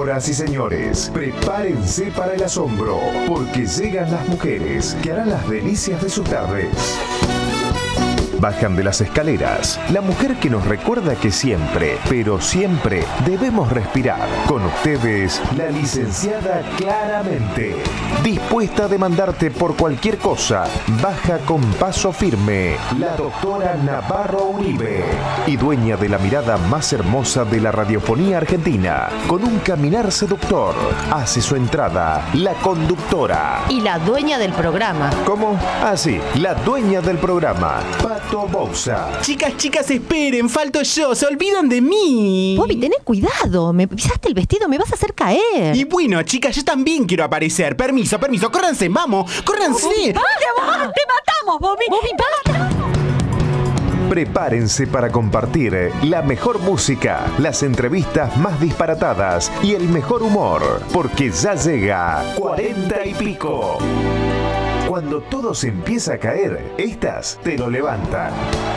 Señoras y señores, prepárense para el asombro, porque llegan las mujeres que harán las delicias de sus tardes. Bajan de las escaleras, la mujer que nos recuerda que siempre, pero siempre, debemos respirar. Con ustedes, la licenciada Claramente. Dispuesta a demandarte por cualquier cosa, baja con paso firme, la doctora Navarro Uribe. Y dueña de la mirada más hermosa de la radiofonía argentina, con un caminar seductor, hace su entrada, la conductora. Y la dueña del programa. ¿Cómo? Ah, sí, la dueña del programa, Pato Bouza. Chicas, esperen, falto yo, se olvidan de mí. Bobby, tenés cuidado, me pisaste el vestido, me vas a hacer caer. Y bueno, chicas, yo también quiero aparecer. Permiso, córranse, vamos, córranse. Bobby, ¡basta! ¡Te matamos, Bobby! Bobby, basta. Prepárense para compartir la mejor música, las entrevistas más disparatadas y el mejor humor, porque ya llega 40 y pico. Cuando todo se empieza a caer, estas te lo levantan.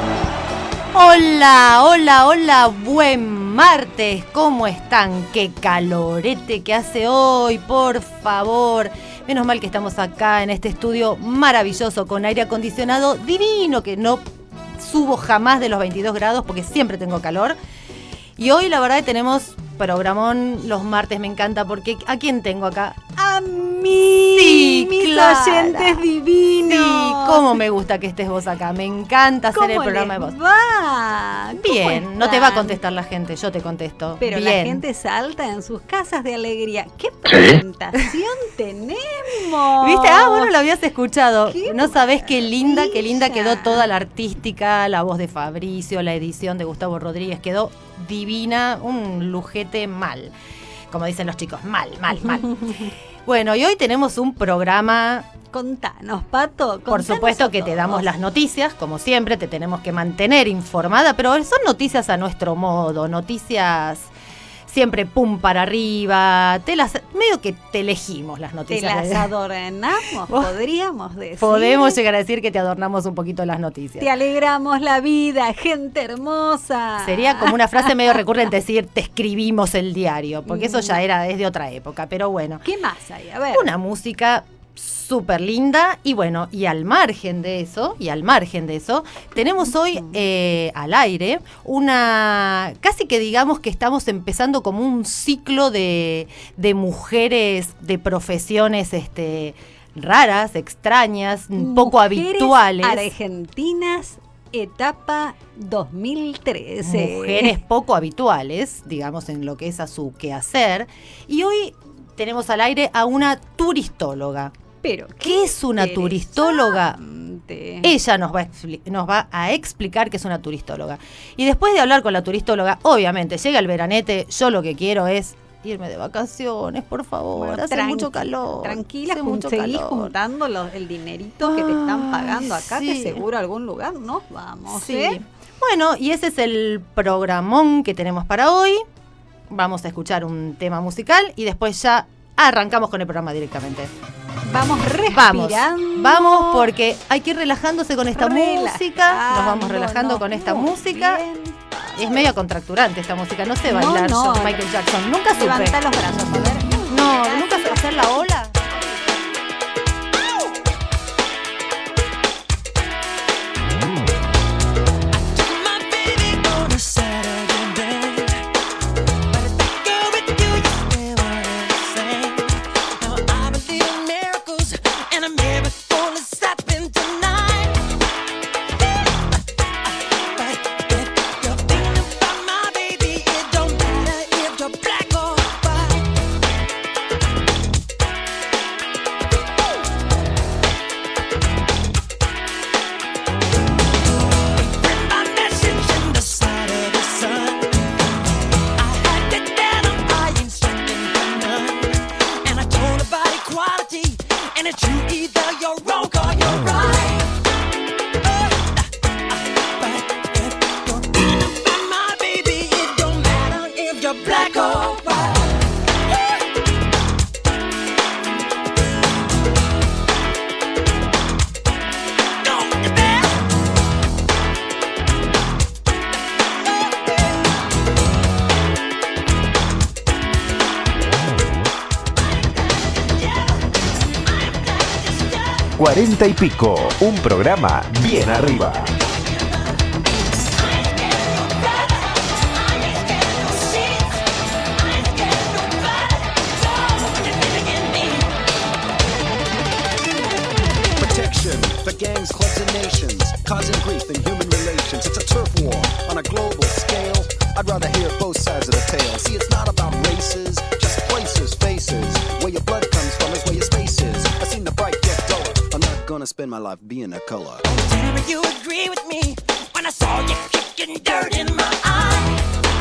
Hola, buen martes, ¿cómo están? Qué calorete que hace hoy, por favor. Menos mal que estamos acá en este estudio maravilloso con aire acondicionado divino, que no subo jamás de los 22 grados porque siempre tengo calor. Y hoy la verdad que tenemos programón los martes, me encanta porque ¿a quién tengo acá? ¡A mí! Sí, mis Clara. oyentes divinos. Sí, cómo me gusta que estés vos acá, me encanta hacer el programa de vos. Va? Bien, no te va a contestar la gente, yo te contesto. Pero bien. la gente salta en sus casas de alegría. ¡Qué presentación tenemos! ¿Viste? Ah, bueno, lo habías escuchado. ¡Qué No sabés qué linda maravilla! quedó toda la artística, la voz de Fabricio, la edición de Gustavo Rodríguez, quedó divina, un lujete mal. Como dicen los chicos, mal. Bueno, y hoy tenemos un programa. Contanos, Pato. Por supuesto que te damos las noticias, como siempre, te tenemos que mantener informada, pero son noticias a nuestro modo, noticias siempre pum para arriba, medio que te elegimos las Te noticias. las adornamos, podríamos decir. Podemos llegar a decir que te adornamos un poquito las noticias. Te alegramos la vida, gente hermosa. Sería como una frase medio recurrente decir, te escribimos el diario, porque eso ya es de otra época, pero bueno. ¿Qué más hay? A ver. Una música súper linda y bueno, y al margen de eso, tenemos hoy al aire casi que digamos que estamos empezando como un ciclo de mujeres de profesiones raras, extrañas, poco habituales. Argentinas, etapa 2013. Mujeres poco habituales, digamos, en lo que es a su quehacer. Y hoy tenemos al aire a una turistóloga. Pero ¿qué es una turistóloga? interesante. Ella nos va a explicar qué es una turistóloga. Y después de hablar con la turistóloga, obviamente, llega el veranete, yo lo que quiero es irme de vacaciones, por favor, Bueno, hace mucho calor. Tranquila, hace mucho seguís calor. juntando el dinerito que te están pagando acá, sí. que seguro a algún lugar nos vamos, Sí. Bueno, y ese es el programón que tenemos para hoy. Vamos a escuchar un tema musical y después ya arrancamos con el programa directamente. Vamos respirando. Vamos porque hay que ir relajándose con esta música. Nos vamos relajando con esta música. Bien. Es medio contracturante esta música. No sé bailar No, yo Michael Jackson. Nunca supe. Levanta los brazos, a ver. No, nunca sé hacer la ola. 40 y pico, un programa bien arriba. For gangs, clubs, and nations, causing grief in human relations. It's a turf war on a global scale. I'd rather hear both sides of the tale. See, it's not about races, just places, faces. Where your blood comes from is where your space is. I've seen the bright get duller. I'm not gonna spend my life being a color. Never you agree with me when I saw you kicking dirt in my eye.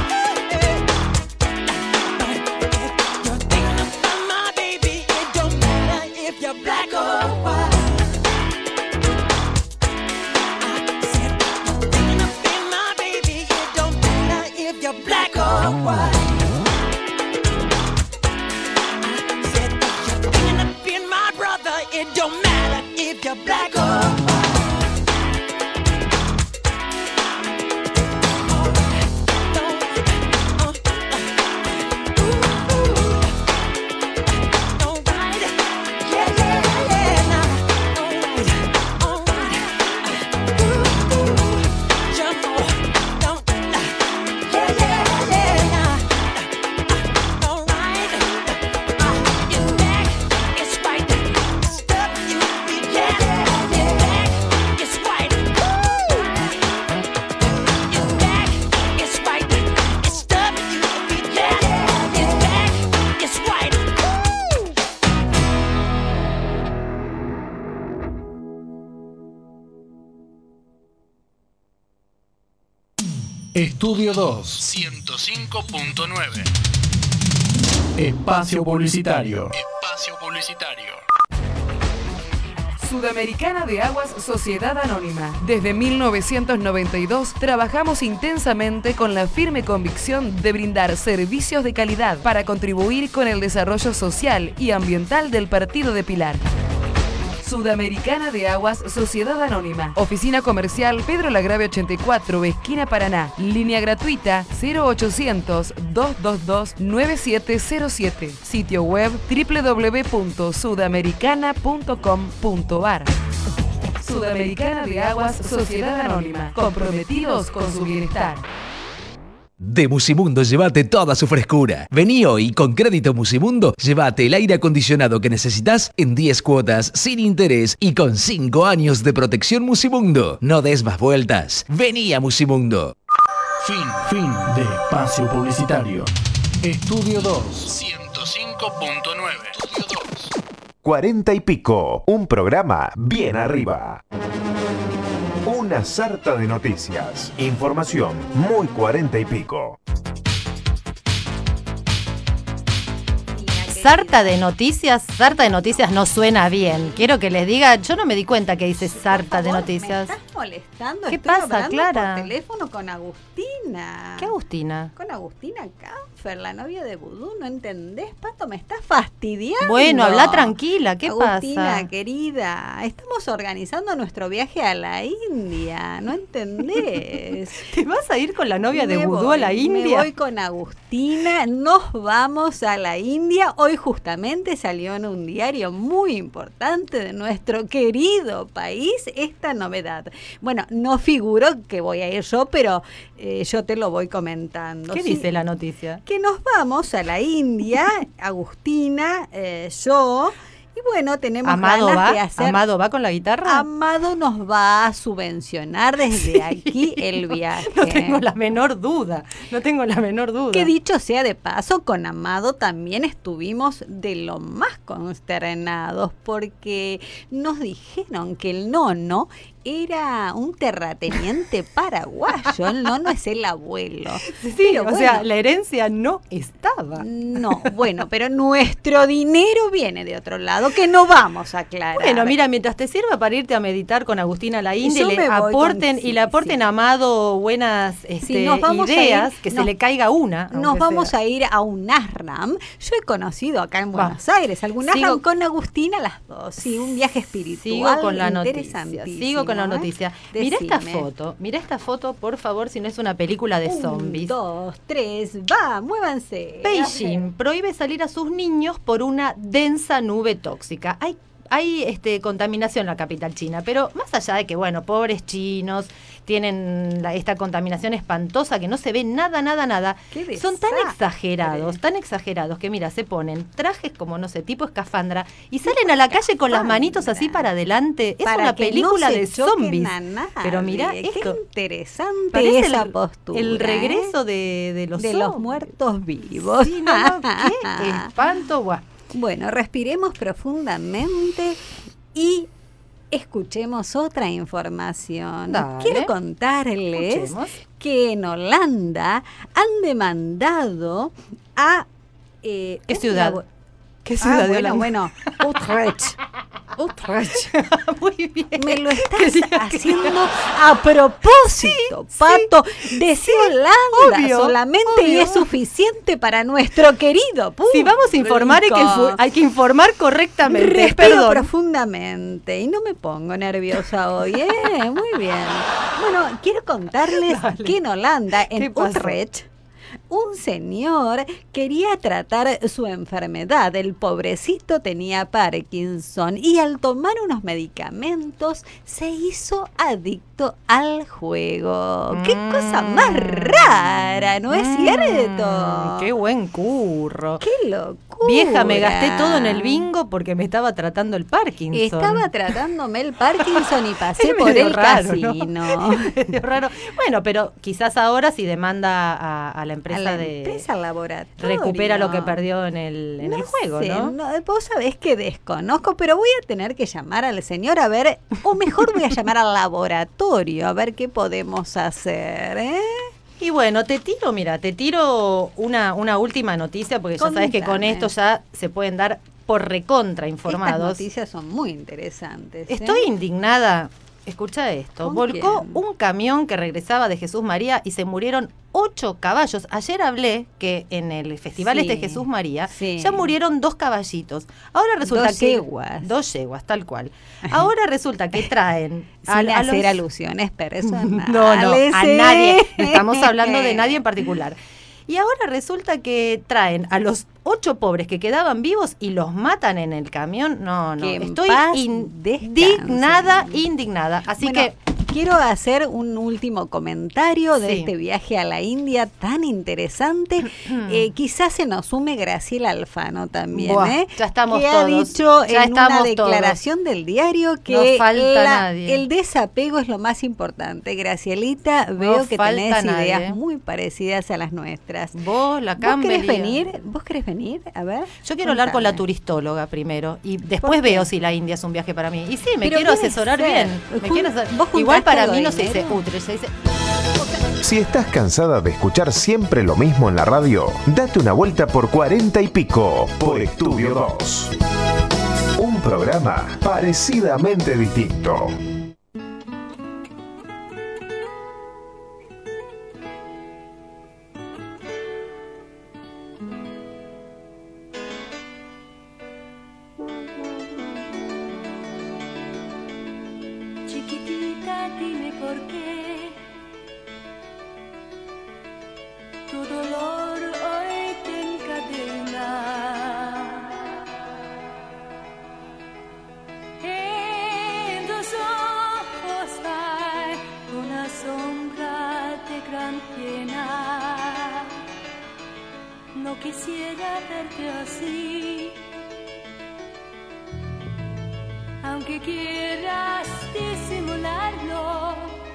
You're thinking about my baby. It don't matter if you're black or white. Black or white. I said that you're thinking of being my brother. It don't matter if you're black or white. Estudio 2 105.9. Espacio publicitario. Espacio publicitario. Sudamericana de Aguas Sociedad Anónima. Desde 1992 trabajamos intensamente con la firme convicción de brindar servicios de calidad para contribuir con el desarrollo social y ambiental del partido de Pilar. Sudamericana de Aguas Sociedad Anónima. Oficina comercial Pedro Lagrave 84, esquina Paraná. Línea gratuita 0800-222-9707. Sitio web www.sudamericana.com.ar. Sudamericana de Aguas Sociedad Anónima. Comprometidos con su bienestar. De Musimundo, llévate toda su frescura. Vení hoy y con crédito Musimundo, llévate el aire acondicionado que necesitas en 10 cuotas, sin interés y con 5 años de protección Musimundo. No des más vueltas. Vení a Musimundo. Fin de espacio publicitario. Estudio 2 105.9. 40 y pico, un programa bien arriba. Una sarta de noticias, información muy 40 y pico. Sarta de noticias no suena bien. Quiero que les diga, yo no me di cuenta que dice sarta de noticias. ¿Me estás molestando? ¿Qué Estoy pasa, hablando Clara? por teléfono con Agustina. ¿Qué Agustina? Con Agustina Canfer, la novia de Vudú. ¿No entendés, Pato? Me estás fastidiando. Bueno, habla tranquila, ¿qué Agustina, pasa? querida, estamos organizando nuestro viaje a la India. ¿No entendés? ¿Te vas a ir con la novia de Vudú a la India? Me voy con Agustina, nos vamos a la India. Hoy justamente salió en un diario muy importante de nuestro querido país esta novedad. Bueno, no figuro que voy a ir yo, pero yo te lo voy comentando. ¿Qué dice la noticia? Que nos vamos a la India, Agustina, yo... Y bueno, tenemos ganas de hacer... ¿Amado va con la guitarra? Amado nos va a subvencionar desde aquí el viaje. No tengo la menor duda. Que dicho sea de paso, con Amado también estuvimos de lo más consternados porque nos dijeron que el nono era un terrateniente paraguayo. El nono es el abuelo. Sí, pero o sea, la herencia no estaba. No, bueno, pero nuestro dinero viene de otro lado, que no vamos a aclarar. Bueno, mira, mientras te sirva para irte a meditar con Agustina a la India y le aporten a Amado buenas ideas, que se le caiga una. Nos vamos a ir a un ashram. Yo he conocido acá en Buenos Aires algún ashram con Agustina las dos. Sí, un viaje espiritual. Sigo con la noticia. Mira esta foto, por favor, si no es una película de zombies. 1, 2, 3, va, muévanse. Beijing prohíbe salir a sus niños por una densa nube tóxica. hay contaminación en la capital china, pero más allá de que, bueno, pobres chinos tienen esta contaminación espantosa que no se ve nada, son tan exagerados que, mira, se ponen trajes como, no sé, tipo escafandra y salen a la calle con las manitos así para adelante. Es Para una que película no se de zombies. choquen a nadie. Pero mira Qué esto. interesante Parece esa postura. el regreso de los de los zombies. muertos vivos. Sí, no, qué espanto, guau. Bueno, respiremos profundamente y escuchemos otra información. Dale. Quiero contarles Escuchemos. que en Holanda han demandado a... ¿Qué ciudad? ¿Qué ciudad de Holanda? Bueno, Utrecht. Muy bien. Me lo estás haciendo a propósito, Pato. Decía Holanda obvio, solamente y obvio. es suficiente para nuestro querido público. Si vamos a informar hay que informar correctamente. Respiro Perdón. profundamente y no me pongo nerviosa hoy, ¿eh? Muy bien. Bueno, quiero contarles Dale. que en Holanda, ¿Qué en pasó? Utrecht, un señor quería tratar su enfermedad. El pobrecito tenía Parkinson y al tomar unos medicamentos se hizo adicto al juego. ¡Qué cosa más rara! ¿No es cierto? ¡Qué buen curro! ¡Qué locura! Vieja, me gasté todo en el bingo porque me estaba tratando el Parkinson. Estaba tratándome el Parkinson y pasé Es por medio el raro, ¿no? casino. Medio raro. Bueno, pero quizás ahora si demanda a la empresa A la de... empresa laboratorio. recupera lo que perdió en el juego, sé, ¿no? Vos sabés que desconozco, pero voy a tener que llamar al señor a ver, o mejor voy a llamar al laboratorio a ver qué podemos hacer, ¿eh? Y bueno, te tiro una última noticia, porque ya sabes que con Contame. esto ya se pueden dar por recontra Estas informados. noticias son muy interesantes. Estoy indignada. Escucha esto. ¿Con Volcó quién? un camión que regresaba de Jesús María y se murieron 8 caballos. Ayer hablé que en el festival Sí, Jesús María sí. ya murieron 2 caballitos. Ahora resulta Dos que... yeguas. 2 yeguas, tal cual. Ahora resulta que traen... Sin a hacer los- alusiones personales. No, a ¿eh? nadie. Estamos hablando de nadie en particular. Y ahora resulta que traen a los 8 pobres que quedaban vivos y los matan en el camión. No, Que en estoy paz indignada. Así Bueno, que quiero hacer un último comentario de Sí. este viaje a la India tan interesante. Quizás se nos sume Graciela Alfano también, Buah, ¿eh? ya estamos que todos. ha dicho Ya en una estamos declaración del diario No que falta nadie. el desapego es lo más importante. Gracielita, veo que falta tenés nadie. ideas muy parecidas a las nuestras. vos, la ¿Vos Campbell. querés venir? ¿Vos querés venir? A ver. Yo quiero hablar con la contame. turistóloga primero y después ¿Por qué? veo si la India es un viaje para mí. Y sí, me Pero quiero debe asesorar ser. bien. Me quiero ¿Vos Igual juntaste para algo mí de no se dice dinero? Utrecht, se dice... Si estás cansada de escuchar siempre lo mismo en la radio, date una vuelta por 40 y pico por Estudio 2. Un programa parecidamente distinto. Chiquitita, dime por qué tu dolor hoy te encadena. En tus ojos hay una sombra de gran pena. No quisiera verte así, aunque quieras disimularlo.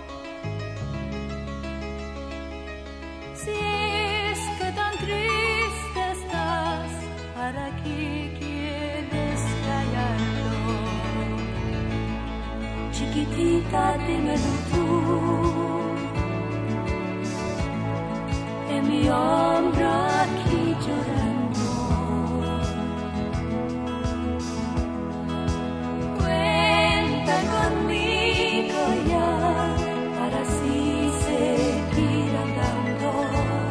Si es que tan triste estás, ¿para qué quieres callarlo? Chiquitita, dímelo tú, en mi hombro aquí llorando. Cuenta conmigo ya para así seguir andando.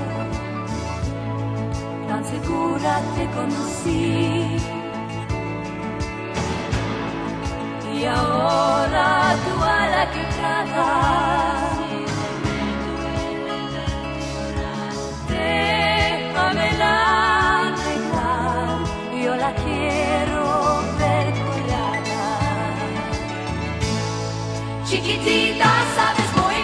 Tan segura te conocí y ahora tú a la quebrada. Déjame la arreglar, yo la quiero ver colgada. Chiquitita, sabes muy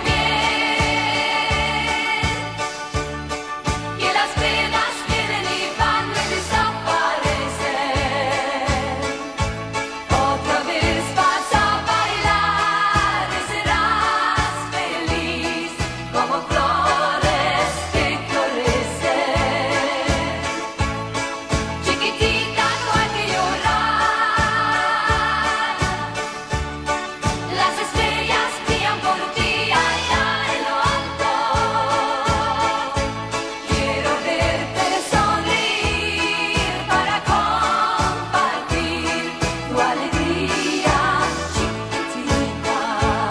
bien que las penas vienen y van y desaparecen. Otra vez vas a bailar y serás feliz como flores que florecen. Chiquitita, no hay que llorar. Las estrellas brillan por ti allá en lo alto. Quiero verte sonreír para compartir tu alegría, chiquitita.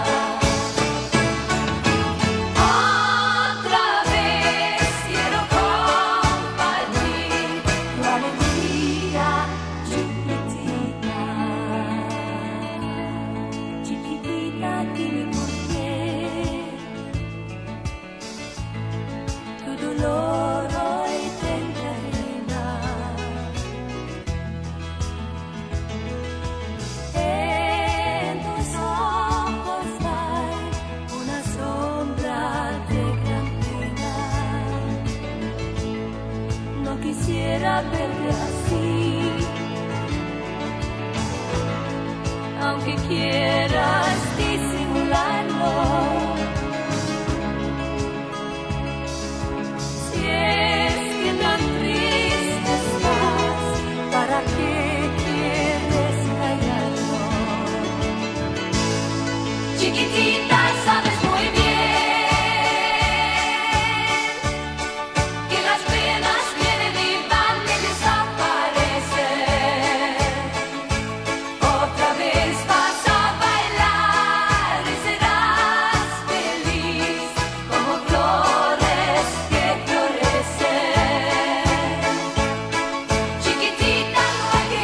Otra vez quiero compartir tu alegría, chiquitita. Chiquitita, dime por qué tu dolor hoy te encadena. En tus ojos hay una sombra de gran pena. No quisiera verte así, aunque quieras disimularlo. Si es que tan triste estás, ¿para qué quieres callarlo? Chiquitita, sabes muy bien que las penas vienen y van y desaparecen. Otra vez vas a bailar y serás feliz como flores que florecen. Chiquitita, no hay que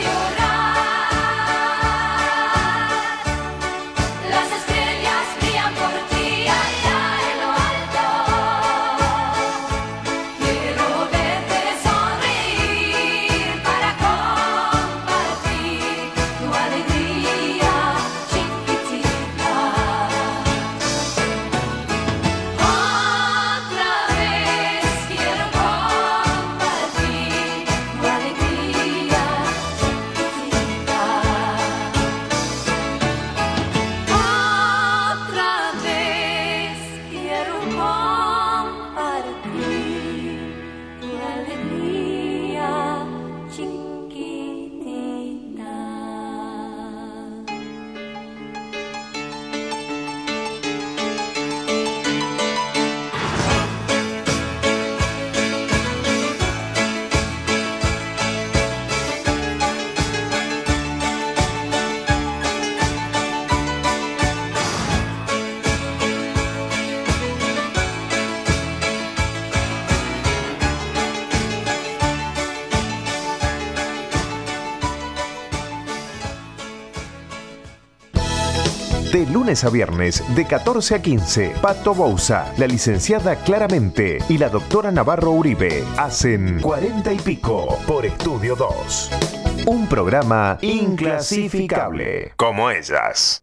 llorar. Las estrellas brillan por ti allá en lo alto. Quiero verte sonreír para compartir tu alegría, chiquitita. Otra vez quiero compartir tu alegría, chiquitita. Otra vez quiero compartir tu alegría, chiquitita. De lunes a viernes, de 14 a 15, Pato Bouza, la licenciada Claramente y la doctora Navarro Uribe hacen 40 y pico por Estudio 2. Un programa inclasificable, como ellas.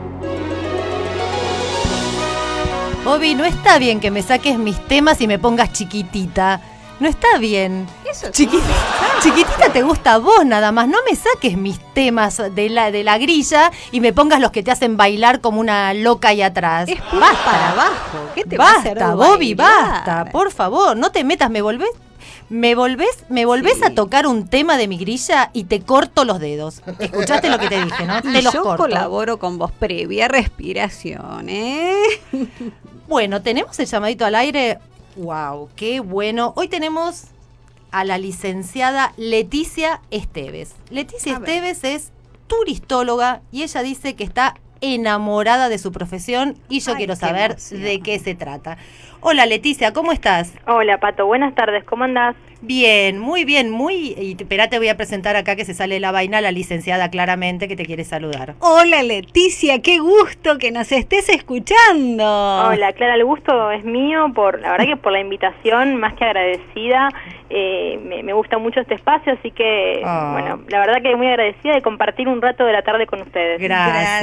Bobby, no está bien que me saques mis temas y me pongas chiquitita. No está bien. Eso Chiquitita te gusta a vos nada más. No me saques mis temas de la grilla y me pongas los que te hacen bailar como una loca ahí atrás. Es basta para abajo. ¿Qué te va a hacer Basta, Bobby, bailar? basta. Por favor, no te metas. ¿Me volvés Sí. a tocar un tema de mi grilla y te corto los dedos? Escuchaste lo que te dije, ¿no? Y Te los yo corto. colaboro con vos previa respiración, ¿eh? Bueno, tenemos el llamadito al aire. ¡Wow! ¡Qué bueno! Hoy tenemos a la licenciada Leticia Esteves. Leticia Esteves es turistóloga y ella dice que está enamorada de su profesión y yo quiero saber de qué se trata. Hola Leticia, ¿cómo estás? Hola Pato, buenas tardes, ¿cómo andás? Bien, y espera, te voy a presentar acá que se sale la vaina la licenciada Claramente que te quiere saludar. Hola Leticia, qué gusto que nos estés escuchando. Hola Clara, el gusto es mío, la verdad que por la invitación, más que agradecida. Me gusta mucho este espacio, así que bueno, la verdad que muy agradecida de compartir un rato de la tarde con ustedes. Gracias.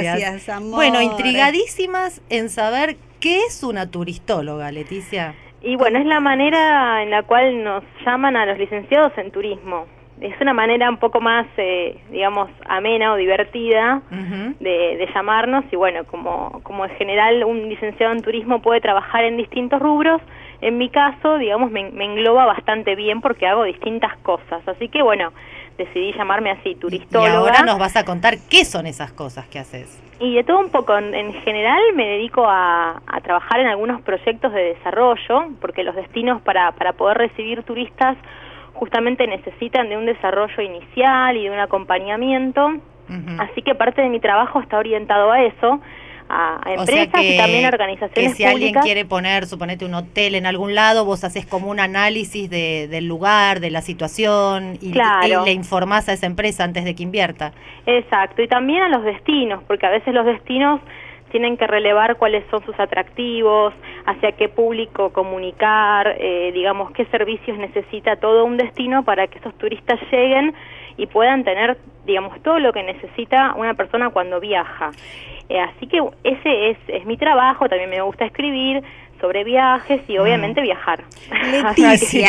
mis amores. Bueno, intrigadísimas en saber qué es una turistóloga, Leticia. Y bueno, es la manera en la cual nos llaman a los licenciados en turismo. Es una manera un poco más, digamos, amena o divertida de llamarnos. Y bueno, como en general un licenciado en turismo puede trabajar en distintos rubros, en mi caso, digamos, me engloba bastante bien porque hago distintas cosas. Así que bueno, decidí llamarme así, turistóloga. Y ahora nos vas a contar qué son esas cosas que haces. Y de todo un poco, en general me dedico a trabajar en algunos proyectos de desarrollo, porque los destinos para poder recibir turistas justamente necesitan de un desarrollo inicial y de un acompañamiento, así que parte de mi trabajo está orientado a eso, a empresas y también a organizaciones que si alguien públicas. quiere poner, suponete, un hotel en algún lado, vos haces como un análisis del lugar, de la situación, y le informás a esa empresa antes de que invierta. Exacto, y también a los destinos, porque a veces los destinos tienen que relevar cuáles son sus atractivos, hacia qué público comunicar, digamos, qué servicios necesita todo un destino para que esos turistas lleguen y puedan tener, digamos, todo lo que necesita una persona cuando viaja. Así que ese es mi trabajo, también me gusta escribir sobre viajes y obviamente viajar. Leticia,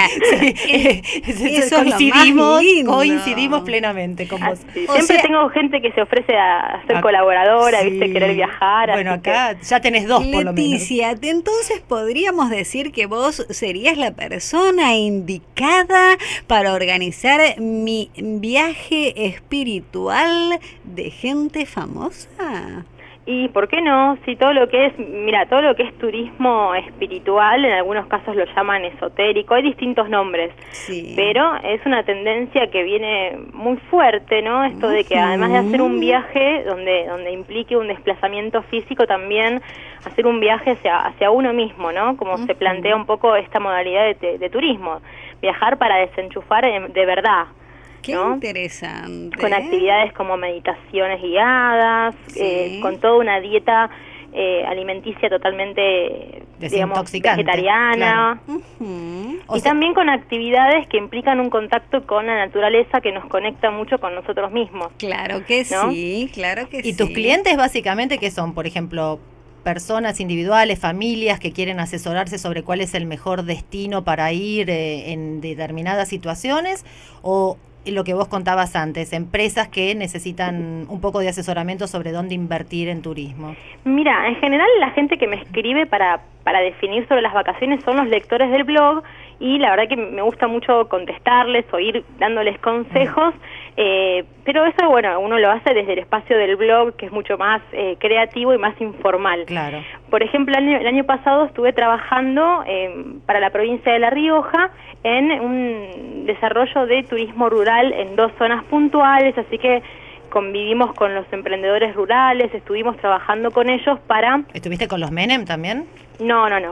eso coincidimos plenamente con vos. Siempre tengo gente que se ofrece a ser colaboradora, viste, querer viajar. Bueno, acá ya tenés dos por lo menos. Leticia, entonces podríamos decir que vos serías la persona indicada para organizar mi viaje espiritual de gente famosa. Y ¿por qué no? Si todo lo que es turismo espiritual, en algunos casos lo llaman esotérico, hay distintos nombres, pero es una tendencia que viene muy fuerte, ¿no? Esto de que además de hacer un viaje donde implique un desplazamiento físico, también hacer un viaje hacia uno mismo, ¿no? Como se plantea un poco esta modalidad de turismo, viajar para desenchufar de verdad. Qué interesante. Con actividades como meditaciones guiadas, con toda una dieta alimenticia totalmente, digamos, vegetariana. Y también con actividades que implican un contacto con la naturaleza que nos conecta mucho con nosotros mismos. Claro que sí, claro que sí. ¿Y tus clientes básicamente qué son? Por ejemplo, personas individuales, familias que quieren asesorarse sobre cuál es el mejor destino para ir en determinadas situaciones, o lo que vos contabas antes, empresas que necesitan un poco de asesoramiento sobre dónde invertir en turismo. Mira, en general la gente que me escribe para definir sobre las vacaciones son los lectores del blog, y la verdad que me gusta mucho contestarles o ir dándoles consejos, pero eso, bueno, uno lo hace desde el espacio del blog, que es mucho más creativo y más informal. Claro. Por ejemplo, el año pasado estuve trabajando para la provincia de La Rioja en un desarrollo de turismo rural en 2 zonas puntuales, así que convivimos con los emprendedores rurales, estuvimos trabajando con ellos para... ¿Estuviste con los Menem también? No. No.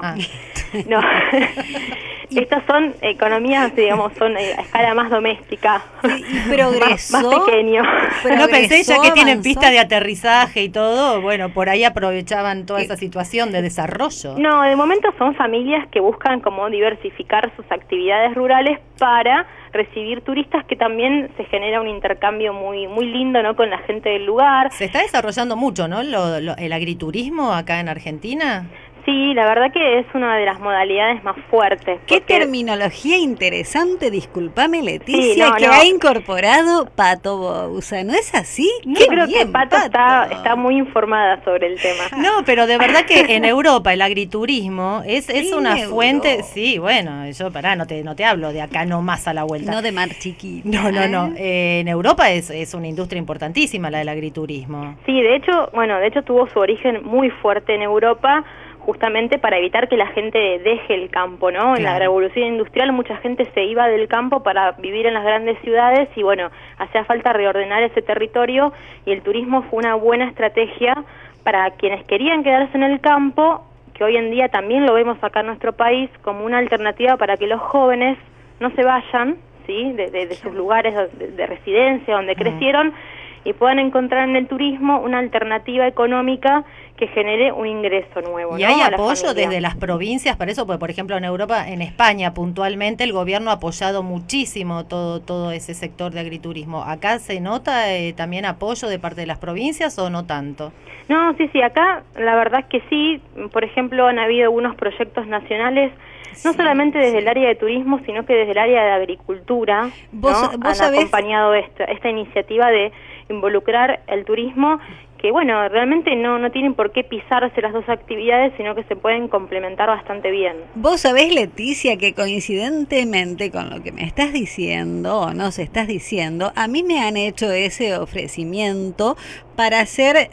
Estas son economías, digamos, son a escala más doméstica. ¿Y progresó? Más pequeño. No pensé, ya que tienen pista de aterrizaje y todo, bueno, por ahí aprovechaban toda esa situación de desarrollo. No, de momento son familias que buscan como diversificar sus actividades rurales para recibir turistas, que también se genera un intercambio muy lindo, ¿no?, con la gente del lugar. Se está desarrollando mucho, ¿no?, el agriturismo acá en Argentina. Sí, la verdad que es una de las modalidades más fuertes. Qué terminología interesante, discúlpame, Leticia, que ha incorporado Pato Bouza, ¿no es así? Yo creo que Pato está muy informada sobre el tema. No, pero de verdad que en Europa el agriturismo es una fuente, sí, bueno, yo no te hablo de acá nomás a la vuelta. No de Mar Chiquita. No, en Europa es una industria importantísima la del agriturismo. Sí, de hecho tuvo su origen muy fuerte en Europa, justamente para evitar que la gente deje el campo, ¿no? Claro. En la revolución industrial mucha gente se iba del campo para vivir en las grandes ciudades y bueno, hacía falta reordenar ese territorio, y el turismo fue una buena estrategia para quienes querían quedarse en el campo, que hoy en día también lo vemos acá en nuestro país como una alternativa para que los jóvenes no se vayan, ¿sí?, de sus lugares de residencia donde crecieron, y puedan encontrar en el turismo una alternativa económica que que genere un ingreso nuevo. ¿Y ¿no? hay a la apoyo familia. desde las provincias para eso? Porque, por ejemplo, en Europa, en España puntualmente, el gobierno ha apoyado muchísimo todo ese sector de agriturismo. ¿Acá se nota también apoyo de parte de las provincias o no tanto? No, sí, acá la verdad es que sí. Por ejemplo, han habido algunos proyectos nacionales, no solamente desde el área de turismo, sino que desde el área de agricultura, Vos han sabés- acompañado esta iniciativa de involucrar el turismo, que bueno, realmente no tienen por qué pisarse las dos actividades, sino que se pueden complementar bastante bien. Vos sabés, Leticia, que coincidentemente con lo que me estás diciendo, o nos estás diciendo, a mí me han hecho ese ofrecimiento para hacer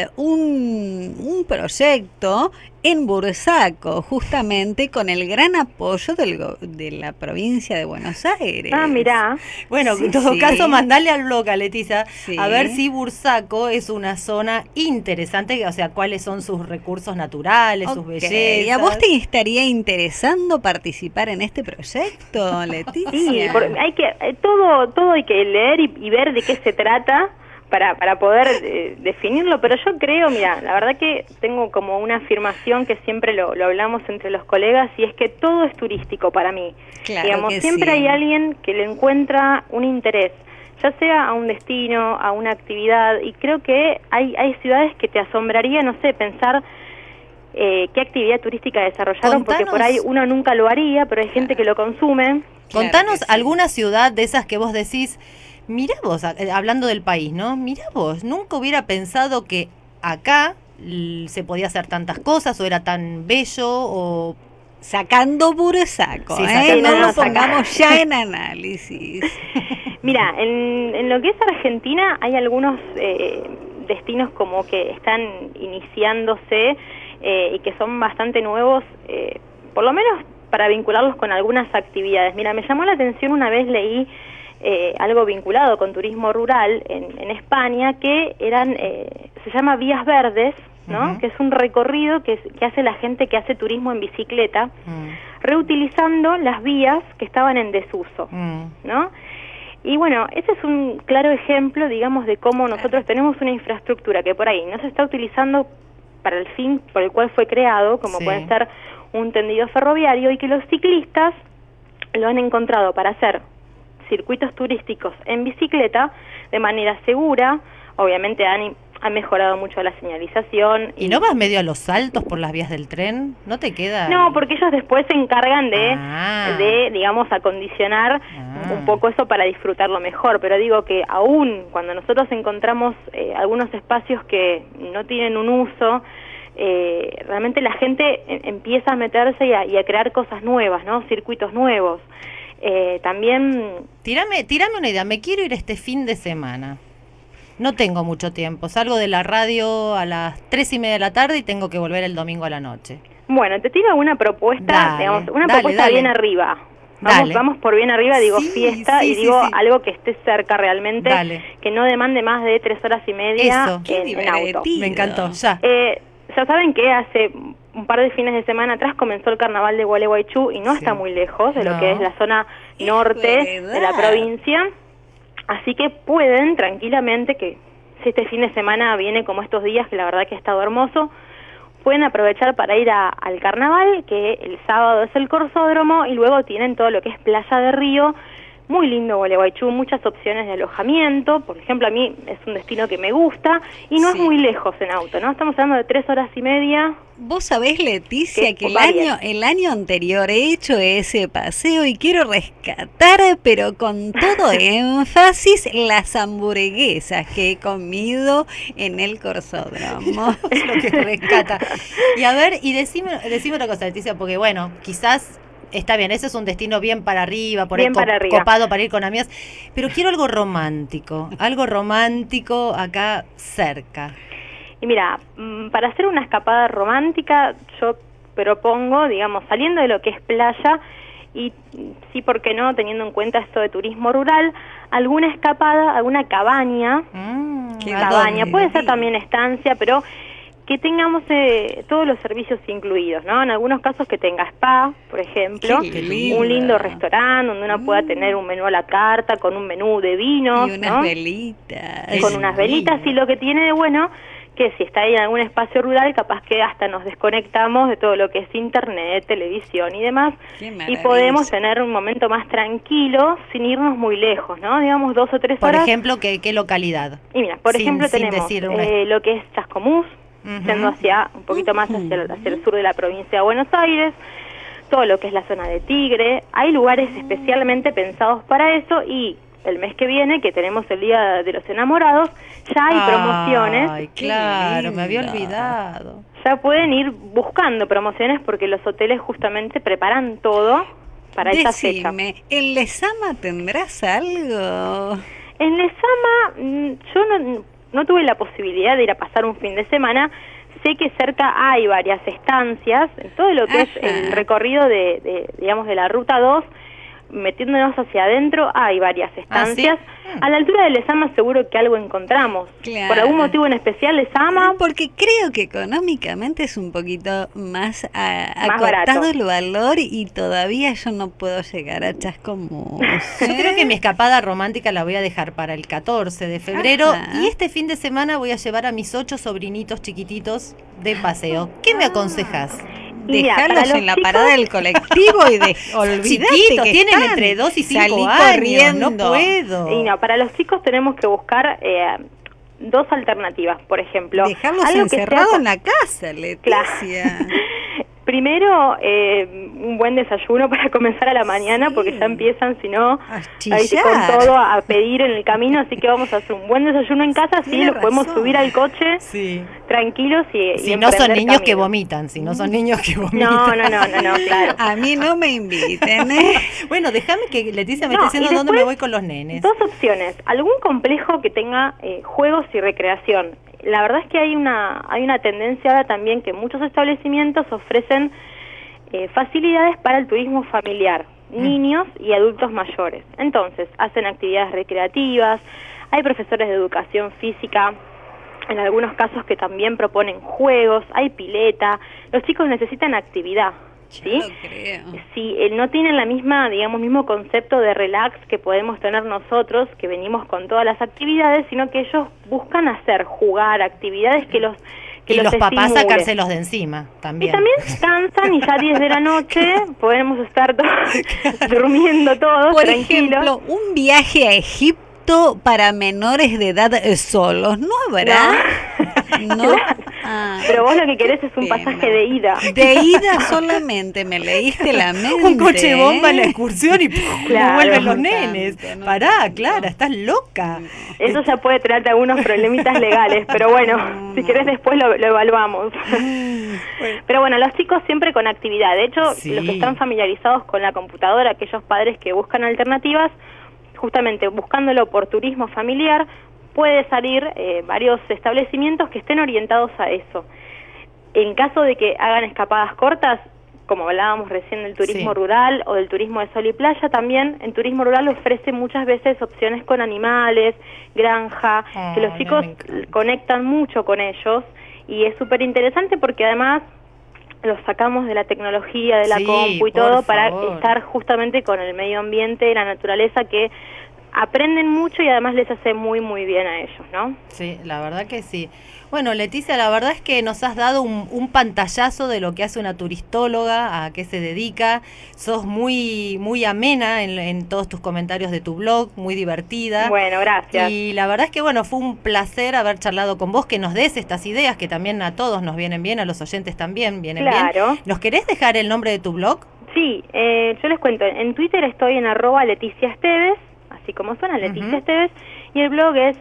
un proyecto en Bursaco, justamente con el gran apoyo de la provincia de Buenos Aires. Ah, mirá. Bueno, Sí, en todo sí. caso, mandale al blog a Leticia Sí. a ver si Bursaco es una zona interesante, o sea, cuáles son sus recursos naturales, sus Ok, bellezas. ¿y a vos te estaría interesando participar en este proyecto, Leticia? Sí, hay que todo hay que leer y ver de qué se trata para poder definirlo, pero yo creo, mira, la verdad que tengo como una afirmación que siempre lo hablamos entre los colegas, y es que todo es turístico para mí. Claro Digamos, que siempre sí. hay alguien que le encuentra un interés, ya sea a un destino, a una actividad, y creo que hay ciudades que te asombraría, no sé, pensar qué actividad turística desarrollaron, porque por ahí uno nunca lo haría, pero hay gente que lo consume. Contanos alguna ciudad de esas que vos decís, mirá vos, hablando del país, ¿no? Mirá vos, nunca hubiera pensado que acá se podía hacer tantas cosas, o era tan bello, o... Sacando Bursaco, Sí, no lo saca. pongamos ya en análisis. Mira, en lo que es Argentina hay algunos destinos como que están iniciándose y que son bastante nuevos, por lo menos para vincularlos con algunas actividades. Mira, me llamó la atención, una vez leí algo vinculado con turismo rural en España, que se llama Vías Verdes, ¿no? Ujú. Que es un recorrido que hace la gente que hace turismo en bicicleta, reutilizando las vías que estaban en desuso, ¿no? Y bueno, ese es un claro ejemplo, digamos, de cómo nosotros tenemos una infraestructura que por ahí no se está utilizando para el fin por el cual fue creado, como Sí. puede ser un tendido ferroviario, y que los ciclistas lo han encontrado para hacer circuitos turísticos en bicicleta de manera segura. Obviamente han mejorado mucho la señalización. ¿Y no vas medio a los saltos por las vías del tren? ¿No te queda...? No, porque ellos después se encargan de digamos, acondicionar un poco eso para disfrutarlo mejor. Pero digo que aún cuando nosotros encontramos algunos espacios que no tienen un uso, realmente la gente empieza a meterse y a crear cosas nuevas, ¿no? Circuitos nuevos. También... Tírame una idea, me quiero ir este fin de semana. No tengo mucho tiempo, salgo de la radio a las 3:30 de la tarde y tengo que volver el domingo a la noche. Bueno, te tiro una propuesta, Dale, digamos, una dale, propuesta dale. bien arriba. Dale. Vamos por bien arriba, digo Sí, fiesta, sí, y sí, digo sí. algo que esté cerca realmente, Dale. que no demande más de 3 horas y media Eso. en auto. Me encantó, ya. Ya saben que hace un par de fines de semana atrás comenzó el carnaval de Gualeguaychú y no está muy lejos de lo No. que es la zona norte de la provincia, así que pueden tranquilamente, que si este fin de semana viene como estos días, que la verdad que ha estado hermoso, pueden aprovechar para ir al carnaval, que el sábado es el Corsódromo, y luego tienen todo lo que es Playa de Río. Muy lindo Gualeguaychú, muchas opciones de alojamiento. Por ejemplo, a mí es un destino que me gusta y no es muy lejos en auto, ¿no? Estamos hablando de 3 horas y media. Vos sabés, Leticia, que va bien. el año anterior he hecho ese paseo y quiero rescatar, pero con todo énfasis, las hamburguesas que he comido en el Corsódromo. Es lo que rescata. Y a ver, y decime otra cosa, Leticia, porque bueno, quizás... Está bien, ese es un destino bien para arriba, por ahí Bien para arriba. copado para ir con amigas, pero quiero algo romántico acá cerca. Y mira, para hacer una escapada romántica, yo propongo, digamos, saliendo de lo que es playa, y sí, ¿por qué no?, teniendo en cuenta esto de turismo rural, alguna escapada, alguna cabaña, cabaña, puede ser también estancia, pero que tengamos todos los servicios incluidos, ¿no? En algunos casos que tenga spa, por ejemplo, Qué linda. un lindo restaurante donde uno pueda tener un menú a la carta con un menú de vinos, Y unas ¿no? velitas. Con unas velitas, y lo que tiene de bueno, que si está ahí en algún espacio rural, capaz que hasta nos desconectamos de todo lo que es internet, televisión y demás, y podemos tener un momento más tranquilo sin irnos muy lejos, ¿no? Digamos 2 o 3 horas. Por ejemplo, ¿qué localidad? Y mira, por ejemplo sin tenemos decir lo que es Chascomús, yendo hacia un poquito más hacia el sur de la provincia de Buenos Aires, todo lo que es la zona de Tigre. Hay lugares especialmente pensados para eso, y el mes que viene, que tenemos el Día de los Enamorados, ya hay promociones. Ay, claro, me había olvidado. Ya pueden ir buscando promociones porque los hoteles justamente preparan todo para esa fecha. ¿en Lezama tendrás algo? En Lezama yo no tuve la posibilidad de ir a pasar un fin de semana. Sé que cerca hay varias estancias, en todo lo que es el recorrido digamos, de la Ruta 2, metiéndonos hacia adentro, hay varias estancias. A la altura de Lezama seguro que algo encontramos. Claro. ¿Por algún motivo en especial Lezama? Porque creo que económicamente es un poquito más acotado barato el valor, y todavía yo no puedo llegar a Chascomús. Yo creo que mi escapada romántica la voy a dejar para el 14 de febrero. Ajá. Y este fin de semana voy a llevar a mis 8 sobrinitos chiquititos de paseo. ¿Qué me aconsejas? Dejarlos en la parada del colectivo y olvidate chiquitos, que tienen están. entre 2 y 5 Salí años, corriendo. no puedo. Y no, para los chicos tenemos que buscar 2 alternativas, por ejemplo. Dejarlos algo que sea encerrados con- en la casa, Leticia. Primero, un buen desayuno para comenzar a la mañana, porque ya empiezan, si no, ahí sí, con todo a pedir en el camino, así que vamos a hacer un buen desayuno en casa, sí, los podemos subir al coche tranquilos y Si no son emprender niños que camino. vomitan, si no son niños que vomitan. No, claro. A mí no me inviten, Bueno, déjame que Leticia me esté No, diciendo y dónde me después, voy con los nenes. 2 opciones, algún complejo que tenga juegos y recreación. La verdad es que hay una tendencia ahora también que muchos establecimientos ofrecen facilidades para el turismo familiar, niños y adultos mayores. Entonces, hacen actividades recreativas, hay profesores de educación física, en algunos casos que también proponen juegos, hay pileta, los chicos necesitan actividad, ¿sí? Si no tienen la misma, digamos, mismo concepto de relax que podemos tener nosotros, que venimos con todas las actividades, sino que ellos buscan hacer, jugar, actividades que los papás estimule. sacárselos de encima también. Y también cansan y ya 10 de la noche podemos estar todos durmiendo todos Por tranquilos. ejemplo, un viaje a Egipto para menores de edad solos, ¿no habrá? ¿No? Pero vos lo que querés es un pasaje de ida. De ida solamente, me leíste la mente. Un coche bomba en la excursión y Claro. no vuelven los nenes. Pará, Clara, estás loca. Eso ya puede traerte algunos problemitas legales, pero bueno, si querés después lo evaluamos. Pero bueno, los chicos siempre con actividad. De hecho, los que están familiarizados con la computadora, aquellos padres que buscan alternativas, justamente buscándolo por turismo familiar, puede salir varios establecimientos que estén orientados a eso. En caso de que hagan escapadas cortas, como hablábamos recién del turismo rural o del turismo de sol y playa, también en turismo rural ofrece muchas veces opciones con animales, granja, que los chicos conectan mucho con ellos, y es súper interesante porque además los sacamos de la tecnología, de la compu y todo, para estar justamente con el medio ambiente, la naturaleza, que aprenden mucho y además les hace muy muy bien a ellos, ¿no? Sí, la verdad que sí. Bueno, Leticia, la verdad es que nos has dado un pantallazo de lo que hace una turistóloga, a qué se dedica. Sos muy muy amena en todos tus comentarios de tu blog, muy divertida. Bueno, gracias. Y la verdad es que, bueno, fue un placer haber charlado con vos, que nos des estas ideas que también a todos nos vienen bien, a los oyentes también vienen bien. ¿Nos querés dejar el nombre de tu blog? Sí, yo les cuento, en Twitter estoy en @LeticiaEsteves, así como suena, Leticia Esteves, y el blog es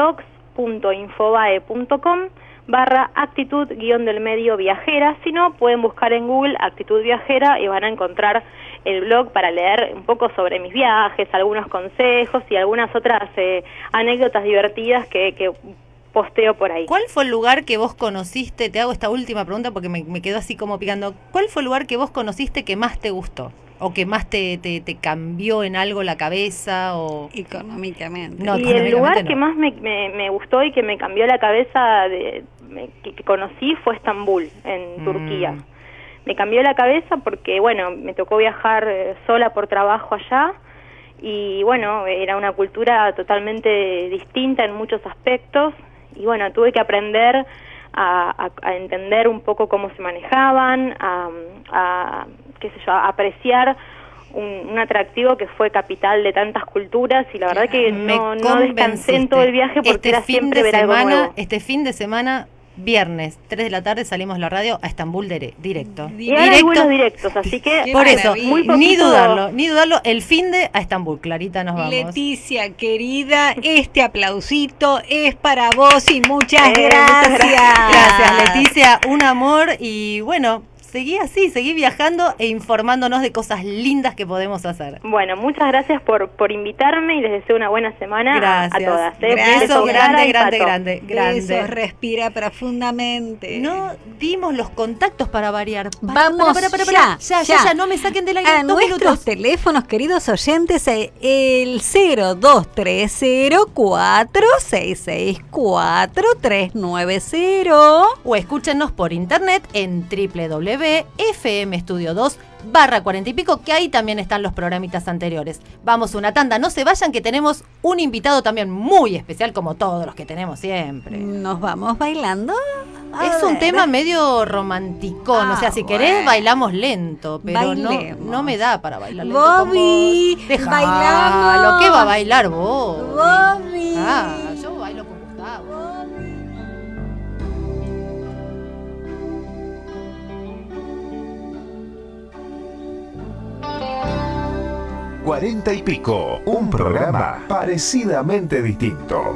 blogs.infobae.com/actitud-del-medio viajera. Si no, pueden buscar en Google Actitud Viajera y van a encontrar el blog para leer un poco sobre mis viajes, algunos consejos y algunas otras anécdotas divertidas que posteo por ahí. ¿Cuál fue el lugar que vos conociste? Te hago esta última pregunta porque me quedó así como picando. ¿Cuál fue el lugar que vos conociste que más te gustó? ¿O que más te cambió en algo la cabeza? O económicamente. No, y el lugar que más me gustó y que me cambió la cabeza que conocí fue Estambul, en Turquía. Me cambió la cabeza porque, bueno, me tocó viajar sola por trabajo allá y, bueno, era una cultura totalmente distinta en muchos aspectos y, bueno, tuve que aprender a entender un poco cómo se manejaban, qué sé yo, a apreciar un atractivo que fue capital de tantas culturas, y la verdad que no descansé en todo el viaje porque era siempre ver algo nuevo. Este fin de semana, viernes, 3 de la tarde, salimos la radio a Estambul directo. Y ahora hay vuelos directos, así que por eso, muy ni poquito. dudarlo, el fin de a Estambul. Clarita, nos vamos. Leticia, querida, este aplausito es para vos y muchas Gracias, gracias. Leticia, un amor, y bueno, seguí así, seguí viajando e informándonos de cosas lindas que podemos hacer. Bueno, muchas gracias por invitarme y les deseo una buena semana a todas. Besos grande. Besos, respira profundamente. No dimos los contactos para variar. Vamos ya, no me saquen del aire. A nuestros teléfonos, queridos oyentes, el 0230-466-4390. O escúchenos por internet en www.fmstudio2/40 y pico, que ahí también están los programitas anteriores. Vamos una tanda, no se vayan, que tenemos un invitado también muy especial, como todos los que tenemos siempre. Nos vamos bailando. Es un tema medio romanticón, o sea, si querés bailamos lento, pero no me da para bailar lento. Bobby, bailamos. Lo que va a bailar vos. Bobby. Yo bailo con Gustavo. 40 y pico, un programa parecidamente distinto.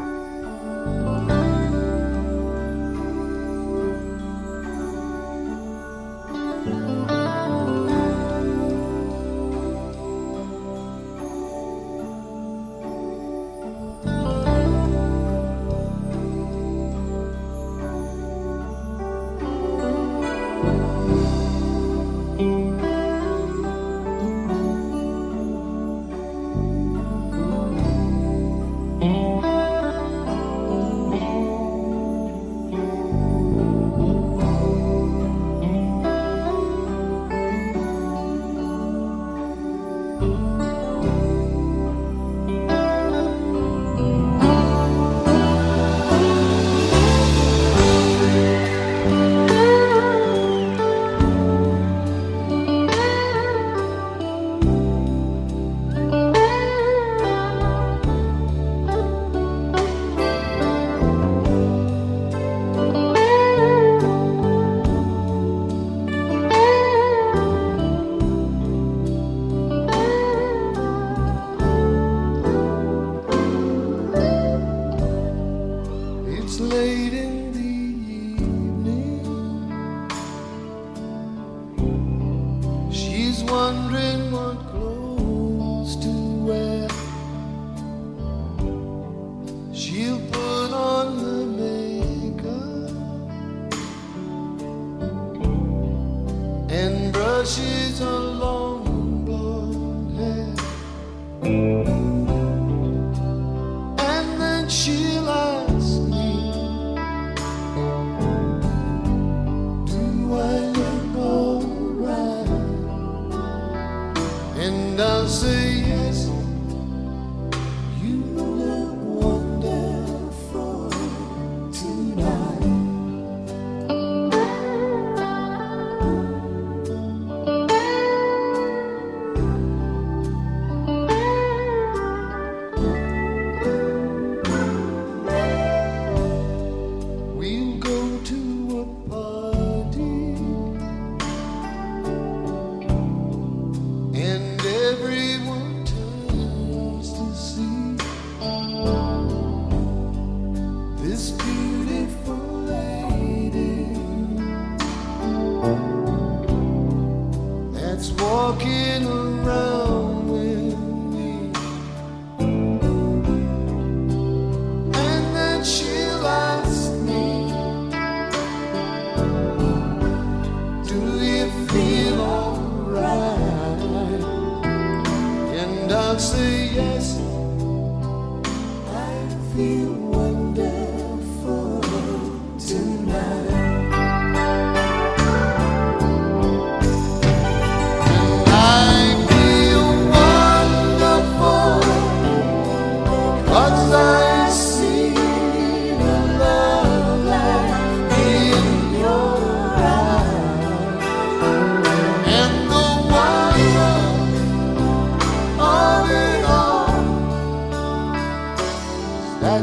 I see the love light.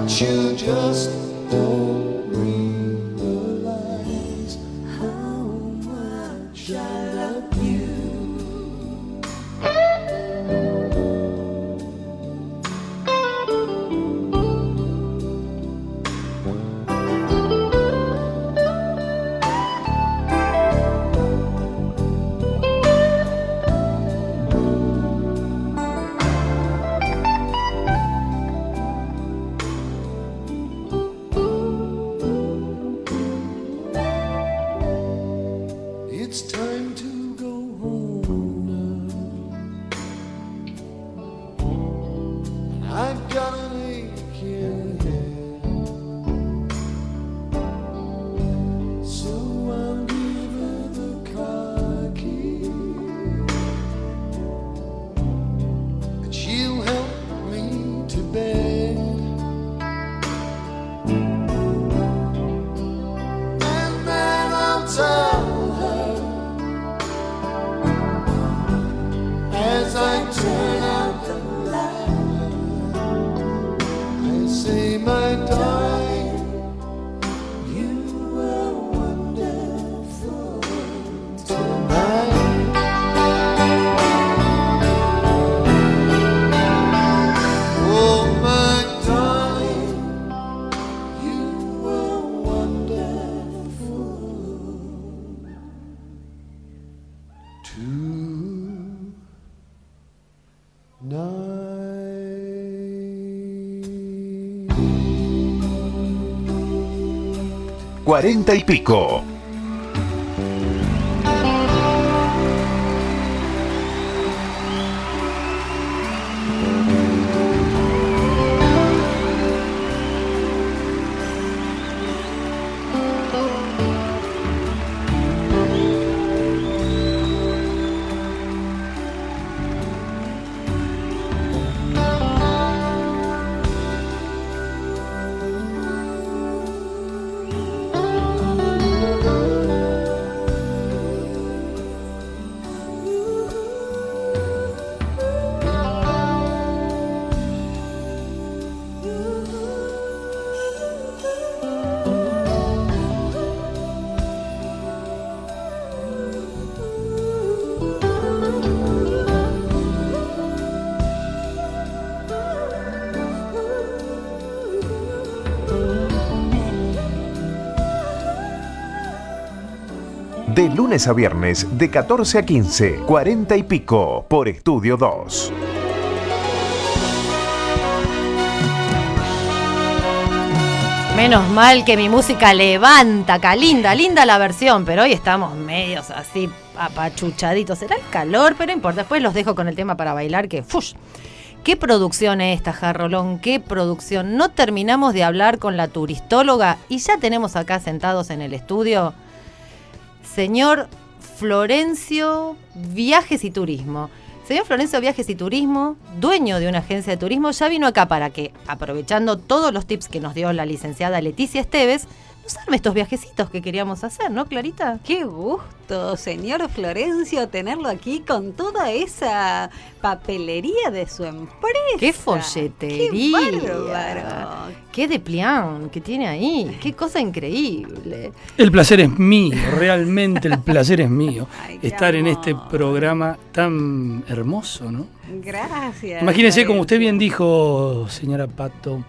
But you just don't realize how much I love you. It's time to go home now. I've got an aching head, so I'll give her the car key, and she'll help me to bed. And then I'll tell as I turn out the light, I say, my darling, you were wonderful tonight. Oh, my darling, you were wonderful tonight. 40 y pico. De lunes a viernes, de 14 a 15, 40 y pico, por Estudio 2. Menos mal que mi música levanta, acá, linda la versión, pero hoy estamos medios así apachuchaditos. Será el calor, pero no importa, después los dejo con el tema para bailar, que ¡fush! ¿Qué producción es esta, Jarrolón? ¿Qué producción? No terminamos de hablar con la turistóloga y ya tenemos acá sentados en el estudio señor Florencio Viajes y Turismo. Señor Florencio Viajes y Turismo, dueño de una agencia de turismo, ya vino acá para que, aprovechando todos los tips que nos dio la licenciada Leticia Esteves, nos arme estos viajecitos que queríamos hacer, ¿no, Clarita? Qué gusto, señor Florencio, tenerlo aquí con toda esa papelería de su empresa. ¡Qué folletería! ¡Qué bárbaro! ¡Qué dépliant que tiene ahí! ¡Qué cosa increíble! El placer es mío, realmente el placer es mío. Ay, estar en amor. este programa tan hermoso, ¿no? Gracias. Imagínese, como usted bien dijo, señora Pato,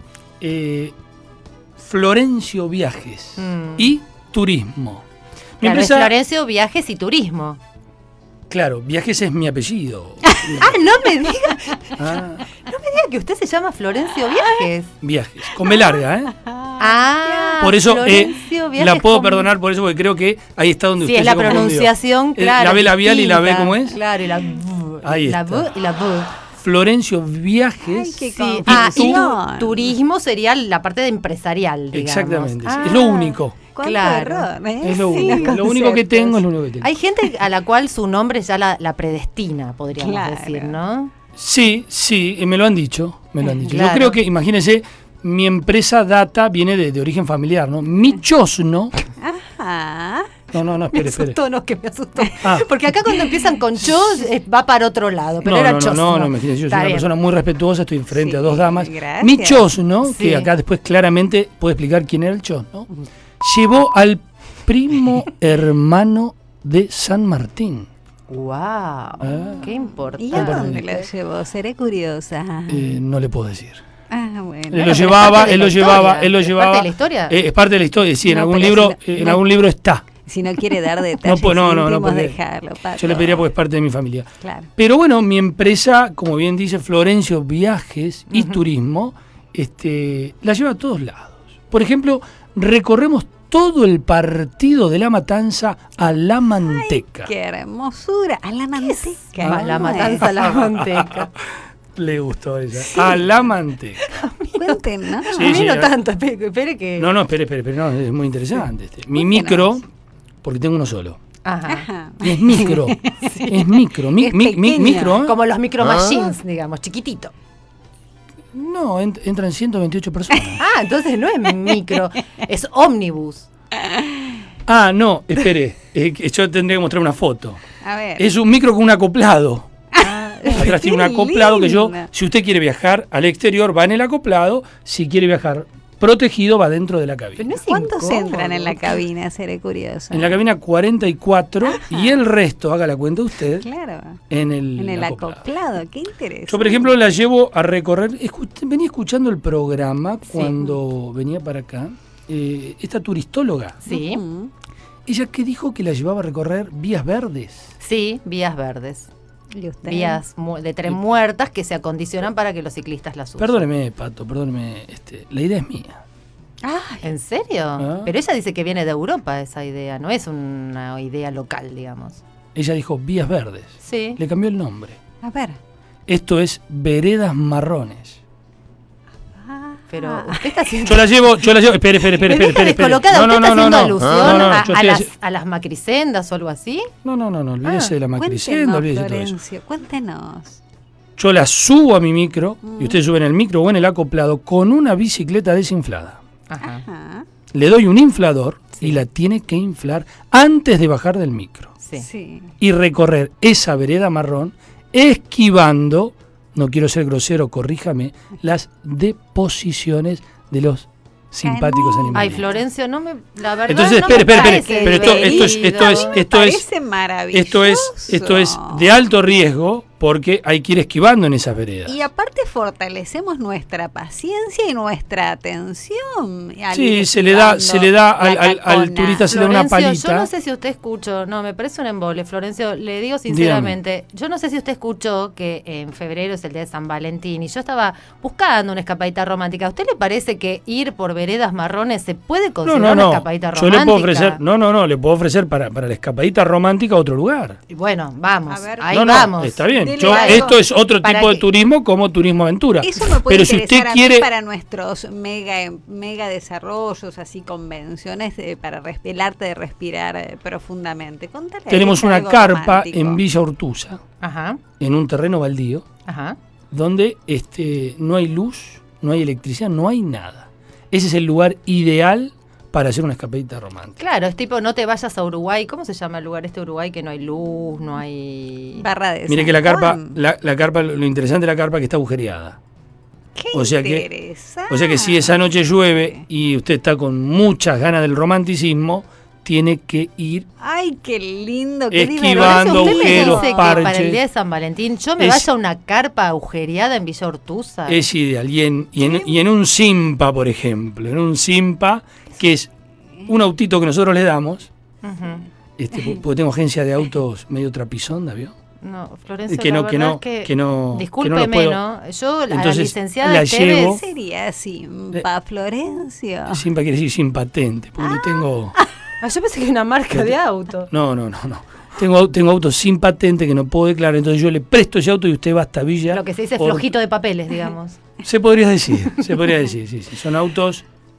Florencio Viajes y Turismo. Mi Claro, empresa, es Florencio Viajes y Turismo. claro, Viajes es mi apellido. No me diga Ah, que usted se llama Florencio Viajes. Viajes, con B larga, ¿eh? Por eso Florencio Viajes la puedo con- perdonar por eso, porque creo que ahí está donde Sí, usted es la se confundió. pronunciación, claro. La B labial y la B, distinta. ¿cómo es? Claro, y la Ahí la está. B y la B. Florencio Viajes. Ay, qué Sí. confusión. Turismo sería la parte de empresarial, digamos. Exactamente, es lo único. Cuánto Claro. error, ¿eh? Es lo Sí, único. los Lo único que conceptos. tengo es lo único que tengo. Hay gente a la cual su nombre ya la predestina, podríamos Claro. decir, ¿no? Sí, me lo han dicho. Claro. Yo creo que, imagínense, mi empresa Data viene de origen familiar, ¿no? Mi chosno, Ajá. No, espere. Esos tonos que me asustó. Porque acá cuando empiezan con chos va para otro lado, pero era chos. No, imagínate, yo soy una persona muy respetuosa, estoy frente a dos damas. Gracias. Mi chos, ¿no? Sí. Que acá después claramente puedo explicar quién era el chos, ¿no? Llevó al primo hermano de San Martín. ¡Wow! ¡Qué importante! ¿Y a dónde lo llevó? Seré curiosa. No le puedo decir. Bueno. Él lo llevaba. ¿Es parte de la historia? Es parte de la historia, sí, en No, algún pero libro, si no- en algún libro está. Si no quiere dar detalles No, íntimos, porque dejarlo, Pato. yo le pediría porque es parte de mi familia. Claro. Pero bueno, mi empresa, como bien dice Florencio Viajes y Turismo, la lleva a todos lados. Por ejemplo, recorremos todo el partido de La Matanza a La Manteca. ¡Qué hermosura! A la manteca. A la matanza, a la manteca. Le gustó ella. A La Manteca. Cuéntenos. Sí, a mí sí, no a- tanto, espere que... No, espere, no, es muy interesante. Mi micro, porque tengo uno solo. Ajá. Y es micro. Es micro. Es pequeño, Micro, ¿eh? como los micro machines, digamos, chiquitito. No, entran 128 personas. Entonces no es micro, es ómnibus. No, espere. Que yo tendría que mostrar una foto. A ver. Es un micro con un acoplado. Atrás tiene un qué acoplado que yo, linda. si usted quiere viajar al exterior, va en el acoplado. Si quiere viajar protegido, va dentro de la cabina. ¿Cuántos entran en la cabina? Seré curiosa. En la cabina 44 y el resto, haga la cuenta usted, Claro. en el En el acoplado. acoplado. Qué interesante. Yo, por ejemplo, la llevo a recorrer. Venía escuchando el programa cuando venía para acá. Esta turistóloga. Sí. Ella que dijo que la llevaba a recorrer vías verdes. Sí, vías verdes. ¿Y usted? Vías de tren muertas que se acondicionan para que los ciclistas las usen. Perdóneme, Pato, perdóneme. La idea es mía. ¿En serio? Pero ella dice que viene de Europa esa idea, no es una idea local, digamos. Ella dijo vías verdes. Sí. Le cambió el nombre. A ver. Esto es veredas marrones. Pero usted está haciendo... Yo la llevo, espere. ¿Me deja descolocada? ¿Usted está haciendo alusión yo estoy a las macrisendas o algo así? No, olvídese de la macricenda, olvídese de todo eso. Florencio, cuéntenos. Yo la subo a mi micro, y ustedes suben el micro o en el acoplado, con una bicicleta desinflada. Ajá. Le doy un inflador y la tiene que inflar antes de bajar del micro. Sí. Y recorrer esa vereda marrón esquivando, no quiero ser grosero, corríjame, las deposiciones de los simpáticos animales. Ay, Florencio, no me... La verdad Entonces, no espere, me parece pero parece maravilloso. esto es de alto riesgo porque hay que ir esquivando en esas veredas. Y aparte fortalecemos nuestra paciencia y nuestra atención. al Sí, ir se le da esquivando la al cacona. turista se le da una palita. Yo no sé si usted escuchó, no, me parece un embole, Florencio, le digo sinceramente, yo no sé si usted escuchó que en febrero es el día de San Valentín y yo estaba buscando una escapadita romántica. ¿A usted le parece que ir por veredas marrones se puede considerar una escapadita Yo romántica? le puedo ofrecer, le puedo ofrecer para la escapadita romántica otro lugar. Y bueno, vamos, ahí No, vamos. está bien. Dele algo Esto es otro para tipo de que- turismo como turismo aventura. Eso me puede Pero si interesar usted a mí quiere para nuestros mega desarrollos, así convenciones, para el arte de respirar profundamente. Contale tenemos una algo carpa romántico. en Villa Urtuza, Ajá, en un terreno baldío, ajá. donde no hay luz, no hay electricidad, no hay nada. Ese es el lugar ideal para hacer una escapadita romántica. Claro, es tipo, no te vayas a Uruguay. ¿Cómo se llama el lugar Uruguay que no hay luz, no hay... Barra de Mire San que la carpa, Juan. la carpa, lo interesante de la carpa es que está agujereada. Qué O sea interesante. que si esa noche llueve y usted está con muchas ganas del romanticismo, tiene que ir Ay, qué lindo, qué esquivando Usted me dice agujeros, que para el parches. día de San Valentín yo me Es- vaya a una carpa agujereada en Villa Urtuza. Es ideal. Y en un Simpa, por ejemplo, en un Simpa, que es un autito que nosotros le damos, Ujú. porque tengo agencia de autos medio trapizonda, ¿vio? No, Florencio, Que no, la que verdad no, es que, que no- discúlpeme, que no lo puedo. ¿no? Yo, la Entonces, licenciada la Esteves, llevo- Sería Simpa, Florencio. Simpa quiere decir sin patente, porque no tengo... Ah, yo pensé que era una marca de auto. No. Tengo autos sin patente que no puedo declarar, entonces yo le presto ese auto y usted va hasta Villa. Lo que se dice por- flojito de papeles, digamos. Se podría decir, sí. Son autos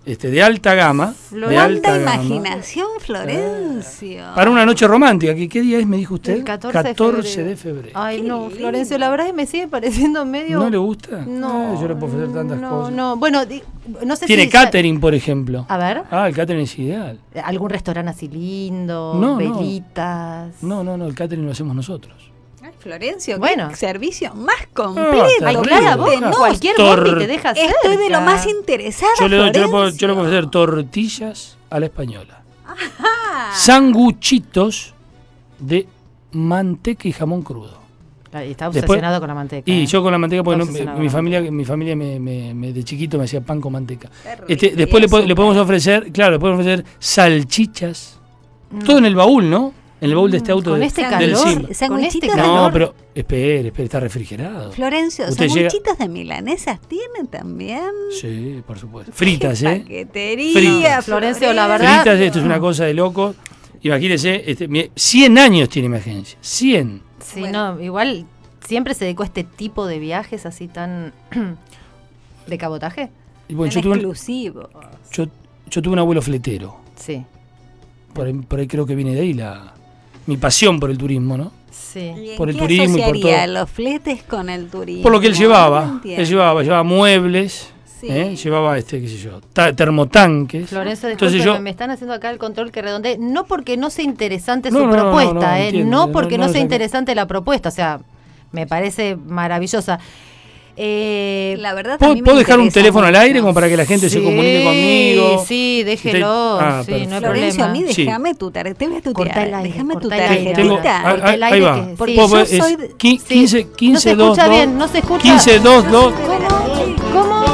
de alta gama. De alta ¡Cuánta gama. imaginación, Florencio! Para una noche romántica. ¿Qué día es, me dijo usted? El 14 de febrero. Ay, no, Florencio, la verdad es que me sigue pareciendo medio... ¿No le gusta? No. Yo le puedo ofrecer tantas cosas. No, bueno, no sé Tiene si... catering, por ejemplo. A ver. El catering es ideal. ¿Algún restaurante así lindo? No, velitas. No, el catering lo hacemos nosotros. Ay, Florencio, bueno, qué servicio más completo. Ay, claro, vos no, cualquier bombi te deja cerca. Estoy de lo más interesada, Yo le Florencio. puedo ofrecer tortillas a la española. Sanguchitos de manteca y jamón crudo. Está obsesionado con la manteca. Y yo con la manteca, porque mi familia de chiquito me hacía pan con manteca. Después le podemos ofrecer, salchichas. Todo en el baúl, ¿no? En el baúl de este auto con del calor, Sim. con este calor. No, pero espere, está refrigerado. Florencio, Usted ¿sanguchitos de milanesas tienen también? Sí, por supuesto. Fritas, Paquetería, Fritas. Florencio, la verdad. Fritas, esto es una cosa de loco. Imagínese, 100 años tiene mi agencia. 100. Sí, bueno. No, igual siempre se dedicó a este tipo de viajes así tan de cabotaje. Y bueno, exclusivo. Yo tuve un abuelo fletero. Sí. Por ahí creo que viene de ahí mi pasión por el turismo, ¿no? Sí. Por el turismo y por todo. Los fletes con el turismo? Por lo que él llevaba. Él llevaba muebles. Sí. Llevaba qué sé yo, termotanques. Florencio, disculpe, me están haciendo acá el control que redondee, no porque no sea interesante su propuesta, no porque no sea interesante la propuesta, o sea, me parece maravillosa. La verdad, ¿Puedo dejar un teléfono al aire como para que la gente se comunique conmigo? Sí, déjelo. Sí, no hay Florencio, problema. a mí déjame tu tarjeta. Déjame tu tarjetita. Ahí va. Porque yo soy 15, no se escucha bien, no se escucha. 15, 2, 2. ¿Cómo?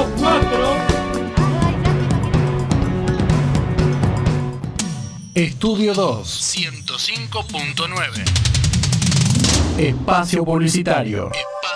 Estudio 2, 105.9. Espacio publicitario.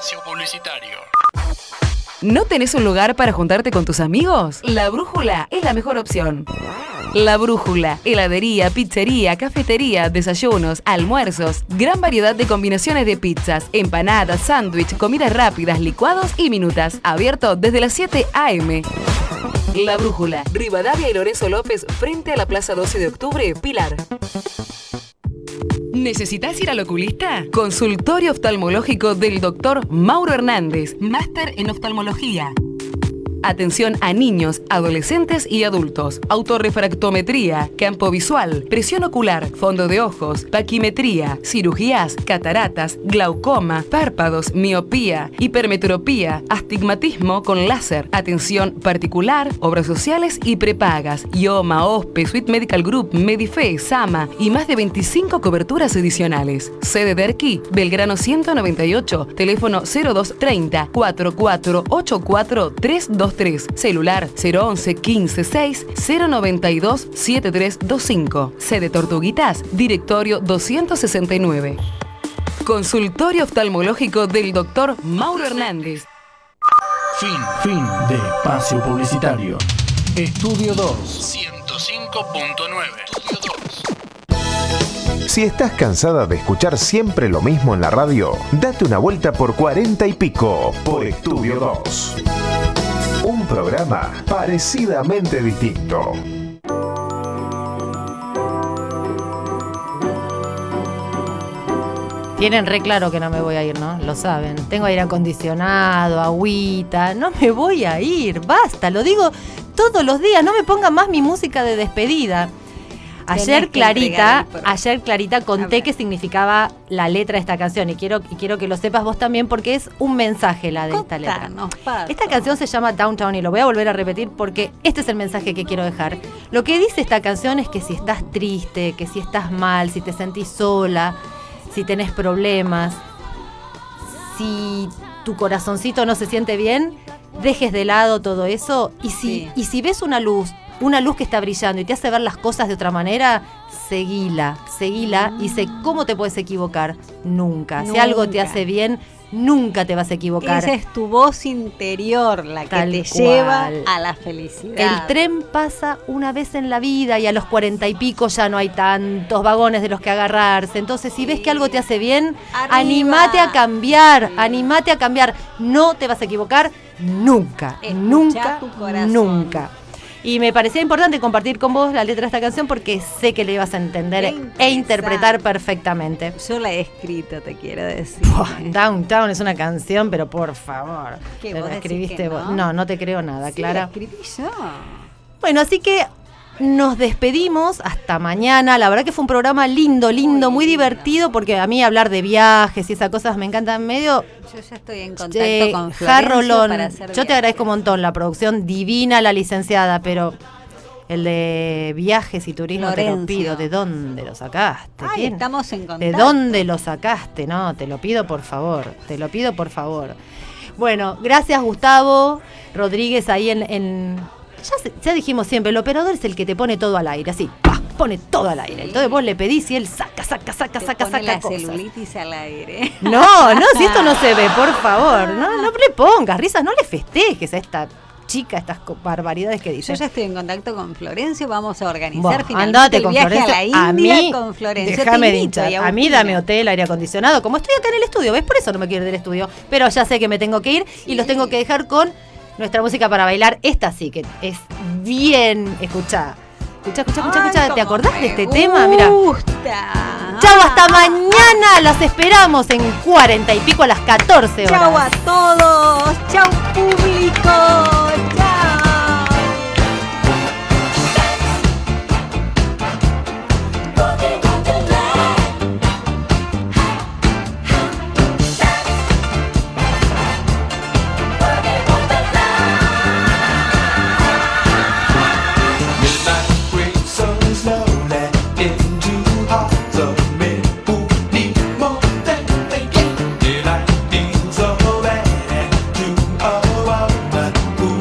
¿No tenés un lugar para juntarte con tus amigos? La Brújula es la mejor opción. La Brújula, heladería, pizzería, cafetería, desayunos, almuerzos, gran variedad de combinaciones de pizzas, empanadas, sándwich, comidas rápidas, licuados y minutas. Abierto desde las 7 a.m. La Brújula, Rivadavia y Lorenzo López, frente a la Plaza 12 de Octubre, Pilar. ¿Necesitas ir al oculista? Consultorio oftalmológico del Dr. Mauro Hernández, máster en oftalmología. Atención a niños, adolescentes y adultos. Autorrefractometría, campo visual, presión ocular, fondo de ojos, paquimetría, cirugías, cataratas, glaucoma, párpados, miopía, hipermetropía, astigmatismo con láser, atención particular, obras sociales y prepagas, IOMA, OSPE, Suite Medical Group, Medife, Sama y más de 25 coberturas adicionales. Sede de Erquí, Belgrano 198, teléfono 0230 4484 323. Celular 011 15 6 092 7325. Sede Tortuguitas, directorio 269. Consultorio oftalmológico del Dr. Mauro Hernández. Fin de espacio publicitario. Estudio 2, 105.9. Si estás cansada de escuchar siempre lo mismo en la radio, date una vuelta por 40 y pico por Estudio 2. Un programa parecidamente distinto. Tienen re claro que no me voy a ir, ¿no? Lo saben. Tengo aire acondicionado, agüita. No me voy a ir. Basta, lo digo todos los días. No me pongan más mi música de despedida. Ayer Clarita conté qué significaba la letra de esta canción y quiero que lo sepas vos también porque es un mensaje la de esta letra. Esta canción se llama Downtown y lo voy a volver a repetir porque este es el mensaje que quiero dejar. Lo que dice esta canción es que si estás triste, que si estás mal, si te sentís sola, si tenés problemas, si tu corazoncito no se siente bien, dejes de lado todo eso y si ves una luz que está brillando y te hace ver las cosas de otra manera, seguila y sé cómo te puedes equivocar. Nunca. Si algo te hace bien, nunca te vas a equivocar. Esa es tu voz interior la que te lleva a la felicidad. El tren pasa una vez en la vida y a los 40 y pico ya no hay tantos vagones de los que agarrarse. Entonces, si ves que algo te hace bien, animate a cambiar. No te vas a equivocar nunca. Escuchá tu corazón. Nunca. Y me parecía importante compartir con vos la letra de esta canción porque sé que le ibas a entender e interpretar perfectamente. Yo la he escrito, te quiero decir. Downtown es una canción, pero por favor. ¿Qué, ¿La vos decís escribiste que vos? no? No te creo nada, Sí, Clara. la escribí yo. Bueno, así que nos despedimos hasta mañana. La verdad que fue un programa lindo, muy divertido, porque a mí hablar de viajes y esas cosas me encantan medio. Yo ya estoy en contacto con Florencio Jarrolón, para hacer yo te viajes. agradezco un montón, la producción divina, la licenciada, pero el de viajes y turismo te lo Florencio. pido. ¿De dónde lo sacaste? Ay, ¿Quién? estamos en contacto. ¿De dónde lo sacaste? No, te lo pido por favor, te lo pido por favor. Bueno, gracias Gustavo Rodríguez ahí ya dijimos siempre, el operador es el que te pone todo al aire, así, ¡pah! Pone todo al aire. Entonces vos le pedís y él saca Pone la cosas. celulitis al aire. No, si esto no se ve, por favor, no le pongas risas, no le festejes a esta chica estas barbaridades que dice. Yo ya estoy en contacto con Florencio, vamos a organizar Bueno, finalmente andate el con viaje Florencio. a la India A mí, con Florencio. déjame Te de invito, hinchar. y A mí Agustina. dame hotel, aire acondicionado. Como estoy acá en el estudio, ¿ves? Por eso no me quiero ir del estudio. Pero ya sé que me tengo que ir y los tengo que dejar con nuestra música para bailar. Esta sí que es bien. Escuchá. ¿Te acordás de este tema? Mira. Chau, hasta mañana. Las esperamos en 40 y pico a las 14 horas. Chau a todos. Chau público. Chau. Daylight feels so bad to a woman who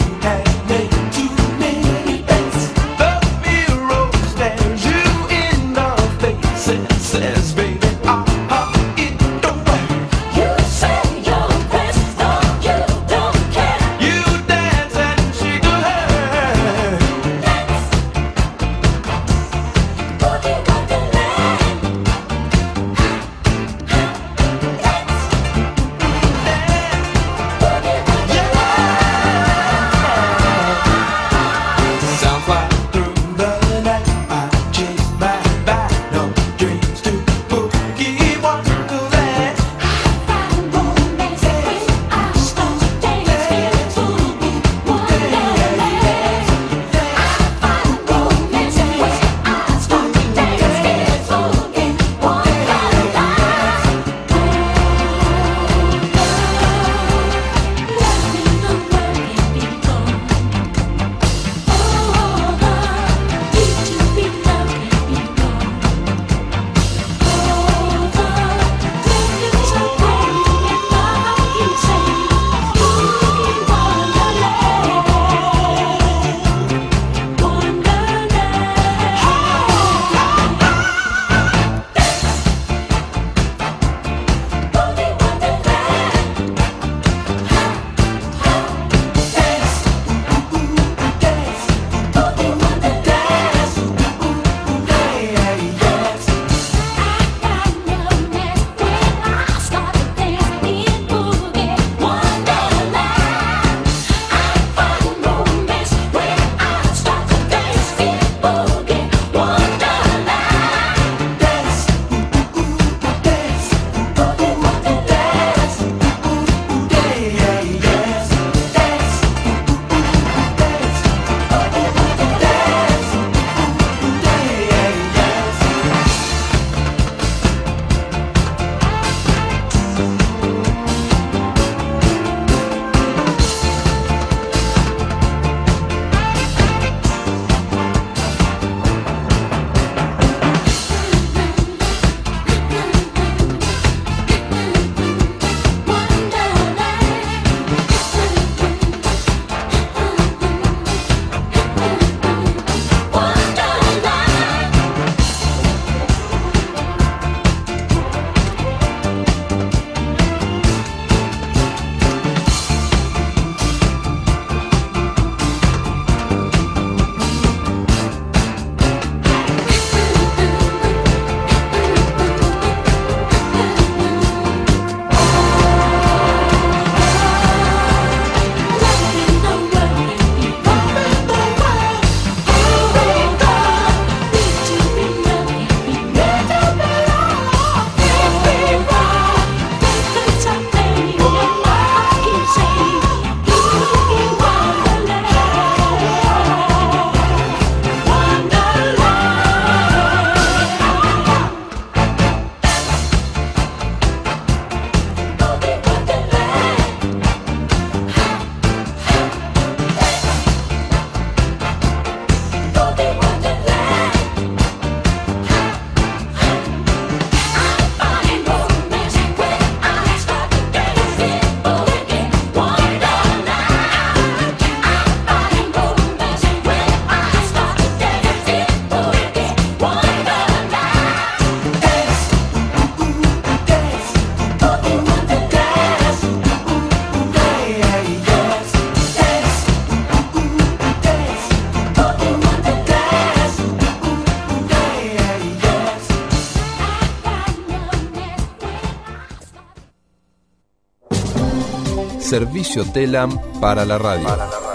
Servicio TELAM para la radio.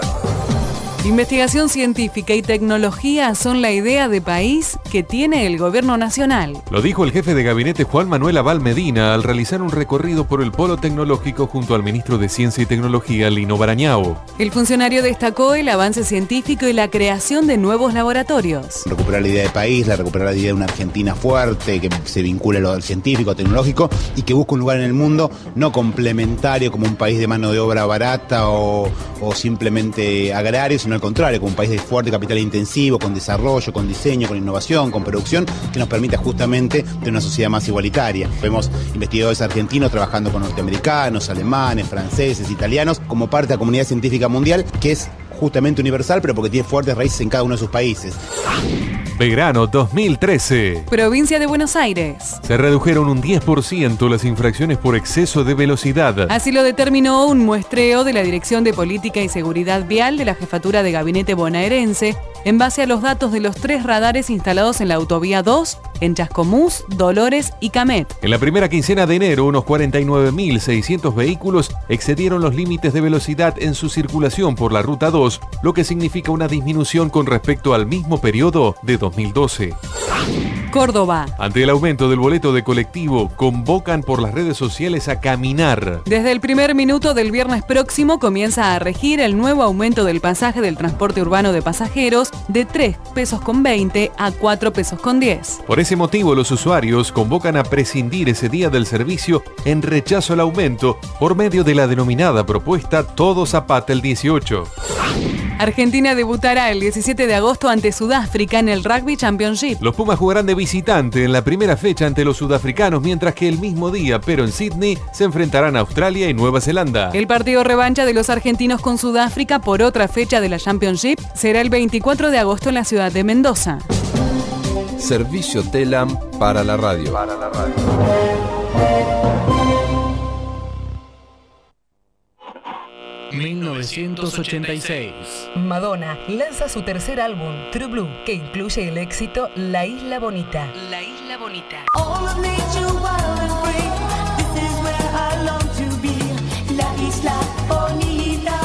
Investigación científica y tecnología son la idea de país que tiene el gobierno nacional. Lo dijo el jefe de gabinete Juan Manuel Abal Medina al realizar un recorrido por el polo tecnológico junto al ministro de Ciencia y Tecnología, Lino Barañao. El funcionario destacó el avance científico y la creación de nuevos laboratorios. Recuperar la idea de país, recuperar la idea de una Argentina fuerte, que se vincule a lo científico, tecnológico y que busque un lugar en el mundo no complementario como un país de mano de obra barata o simplemente agrario, sino al contrario, como un país de fuerte capital intensivo, con desarrollo, con diseño, con innovación, con producción, que nos permita justamente tener una sociedad más igualitaria. Vemos investigadores argentinos trabajando con norteamericanos, alemanes, franceses, italianos, como parte de la comunidad científica mundial, que es justamente universal, pero porque tiene fuertes raíces en cada uno de sus países. Verano 2013. Provincia de Buenos Aires. Se redujeron un 10% las infracciones por exceso de velocidad. Así lo determinó un muestreo de la Dirección de Política y Seguridad Vial de la Jefatura de Gabinete bonaerense, en base a los datos de los 3 radares instalados en la Autovía 2, en Chascomús, Dolores y Camet. En la primera quincena de enero, unos 49.600 vehículos excedieron los límites de velocidad en su circulación por la Ruta 2, lo que significa una disminución con respecto al mismo periodo de 2012. Córdoba. Ante el aumento del boleto de colectivo, convocan por las redes sociales a caminar. Desde el primer minuto del viernes próximo comienza a regir el nuevo aumento del pasaje del transporte urbano de pasajeros de 3,20 pesos a 4,10 pesos. Por ese motivo, los usuarios convocan a prescindir ese día del servicio en rechazo al aumento por medio de la denominada propuesta Todo Zapata el 18. Argentina debutará el 17 de agosto ante Sudáfrica en el Rugby Championship. Los Pumas jugarán de visitante en la primera fecha ante los sudafricanos, mientras que el mismo día, pero en Sydney, se enfrentarán a Australia y Nueva Zelanda. El partido revancha de los argentinos con Sudáfrica por otra fecha de la Championship será el 24 de agosto en la ciudad de Mendoza. Servicio TELAM para la radio. 1986. Madonna lanza su tercer álbum, True Blue, que incluye el éxito La Isla Bonita. La Isla Bonita. All of nature wild and free. This is where I long to be. La Isla Bonita.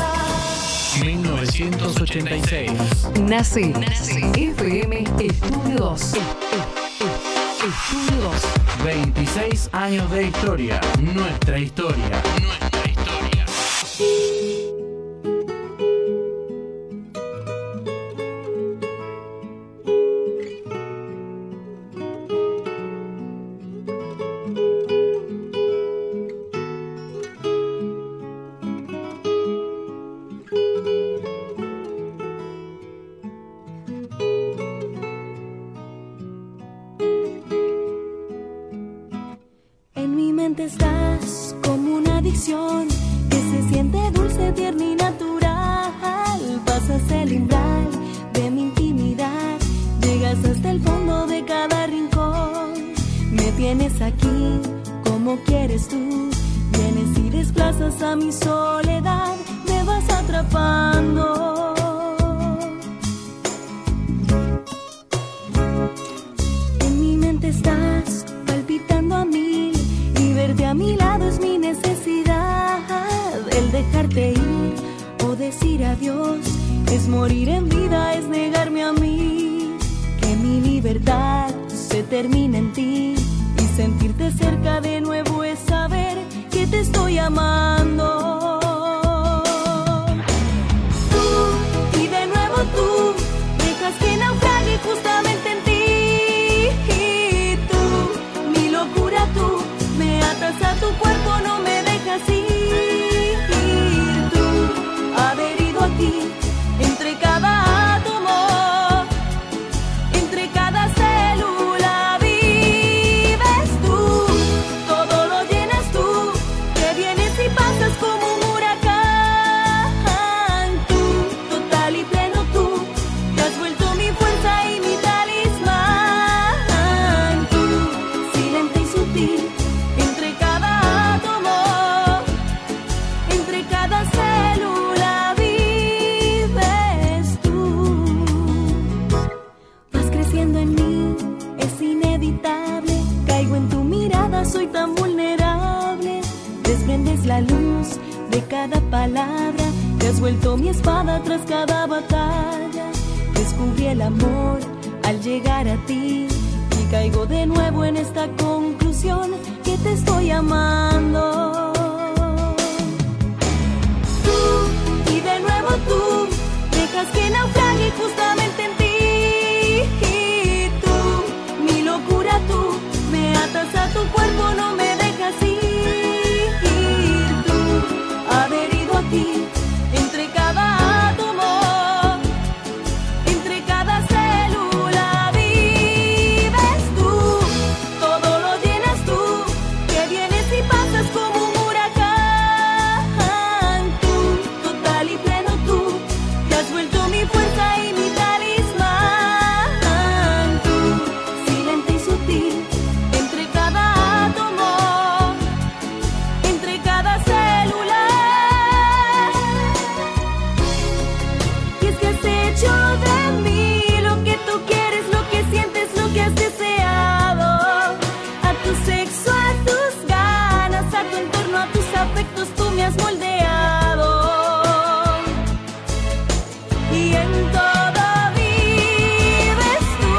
1986. Nace FM Estudio 2. Estudio 2. 26 años de historia. Nuestra historia. Nuestra historia. En mi mente estás como una adicción que se siente dulce, tierna y natural. Pasas el umbral de mi intimidad, llegas hasta el fondo de cada rincón. Me tienes aquí como quieres tú, vienes y desplazas a mi soledad, me vas atrapando. En mi mente estás palpitando a mil y verte a mi lado es mi necesidad. El dejarte ir o decir adiós es morir en vida, es negarme a mí. Que mi libertad se termina en ti y sentirte cerca de nuevo es saber que te estoy amando. Tú y de nuevo tú dejas que naufrague justamente en ti. Y tú, mi locura tú, me atas a tu cuerpo, no me dejas ir. Tú, adherido aquí, entre cada átomo, entre cada célula vives tú, todo lo llenas tú, que vienes y pasas como un muro. vuelto mi espada tras cada batalla. Descubrí el amor al llegar a ti y caigo de nuevo en esta conclusión que te estoy amando. Tú, y de nuevo tú, dejas que naufrague justamente en ti. Y tú, mi locura tú, me atas a tu cuerpo, no me dejas ir. Tú, adherido a ti, entre cada átomo, entre cada célula vives tú, todo lo llenas tú, que vienes y pasas como un huracán. Tú, total y pleno tú, te has vuelto mi fuerza y mi talismán. Tú, silente y sutil, entre cada átomo, entre cada célula. Y es que has hecho de mí lo que tú quieres, lo que sientes, lo que has deseado. A tu sexo, a tus ganas, a tu entorno, a tus afectos, tú me has moldeado. Y en todo vives tú.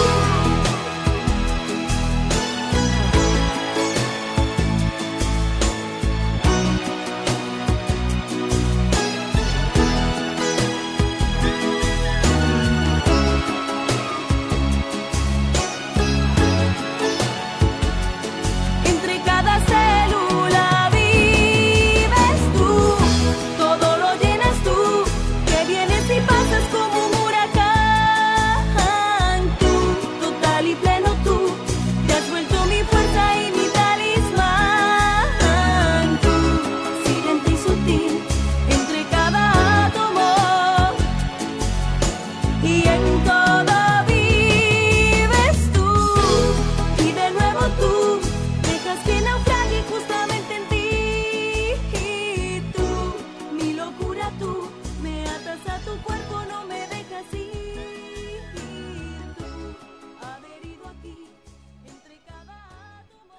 Entre cada célula vives tú, todo lo llenas tú, que vienes y pasas como un huracán. Tú, total y pleno tú, te has vuelto mi fuerza y mi talismán. Tú, silente y sutil, entre cada átomo, y en todo vives tú. Y de nuevo tú, dejas que naufrague justamente en ti. Y tú, mi locura tú, me atas a tu cuerpo, no me dejas ir. Tú, adherido a ti, entre cada átomo.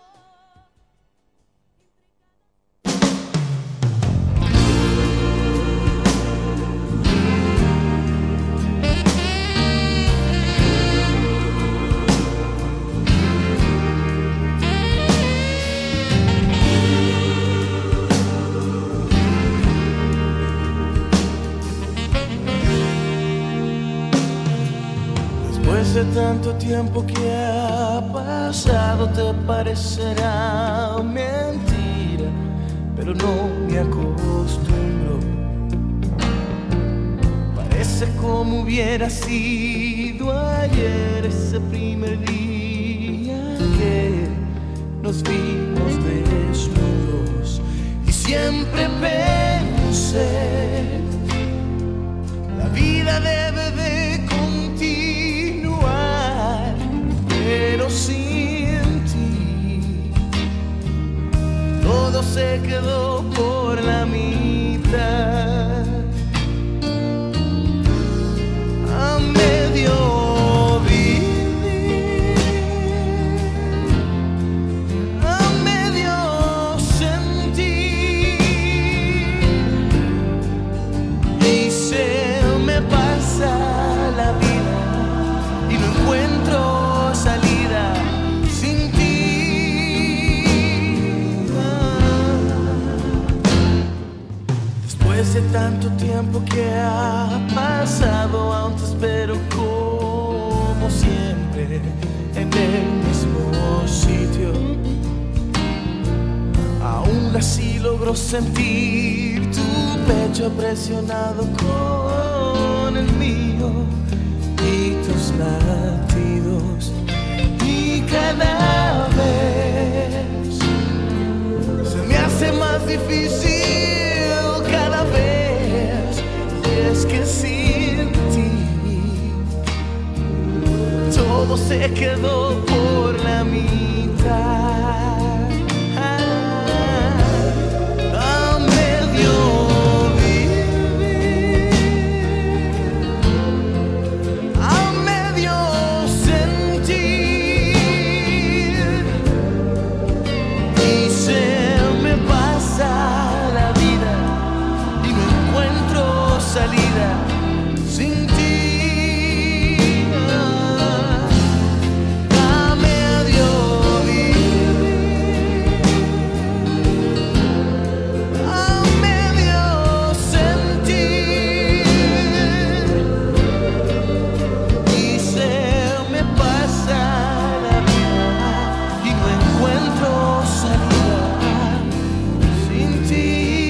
Después de tanto tiempo que ha pasado, te parecerá mentira, pero no me acostumbro. Parece como hubiera sido ayer, ese primer día que nos vimos desnudos. Y siempre pensé, la vida debe de continuar, pero sin ti todo se quedó por la mitad. A medio vivir, a medio sentir, y se me pasa la vida y no encuentro salida sin ti. Después de tanto tiempo que ha pasado, aún te espero como siempre en el mismo sitio. Aún así logro sentir tu pecho presionado con el mío y tus latidos. Y cada vez se me hace más difícil, cada vez. Y es que sin ti todo se quedó por la mitad. A medio vivir, a medio sentir, y se me pasa la vida y no encuentro sin ti. A medio vivir, a medio sentir, y se me pasa la vida y no encuentro salida sin ti.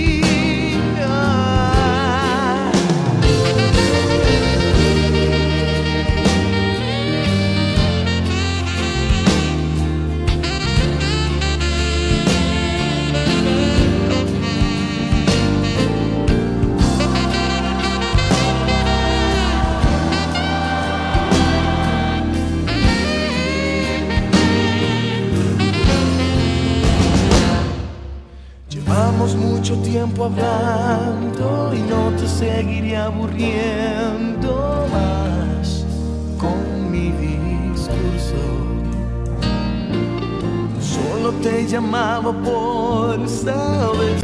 Llevamos mucho tiempo hablando y no te seguiré aburriendo más con mi discurso. Solo te llamaba por saber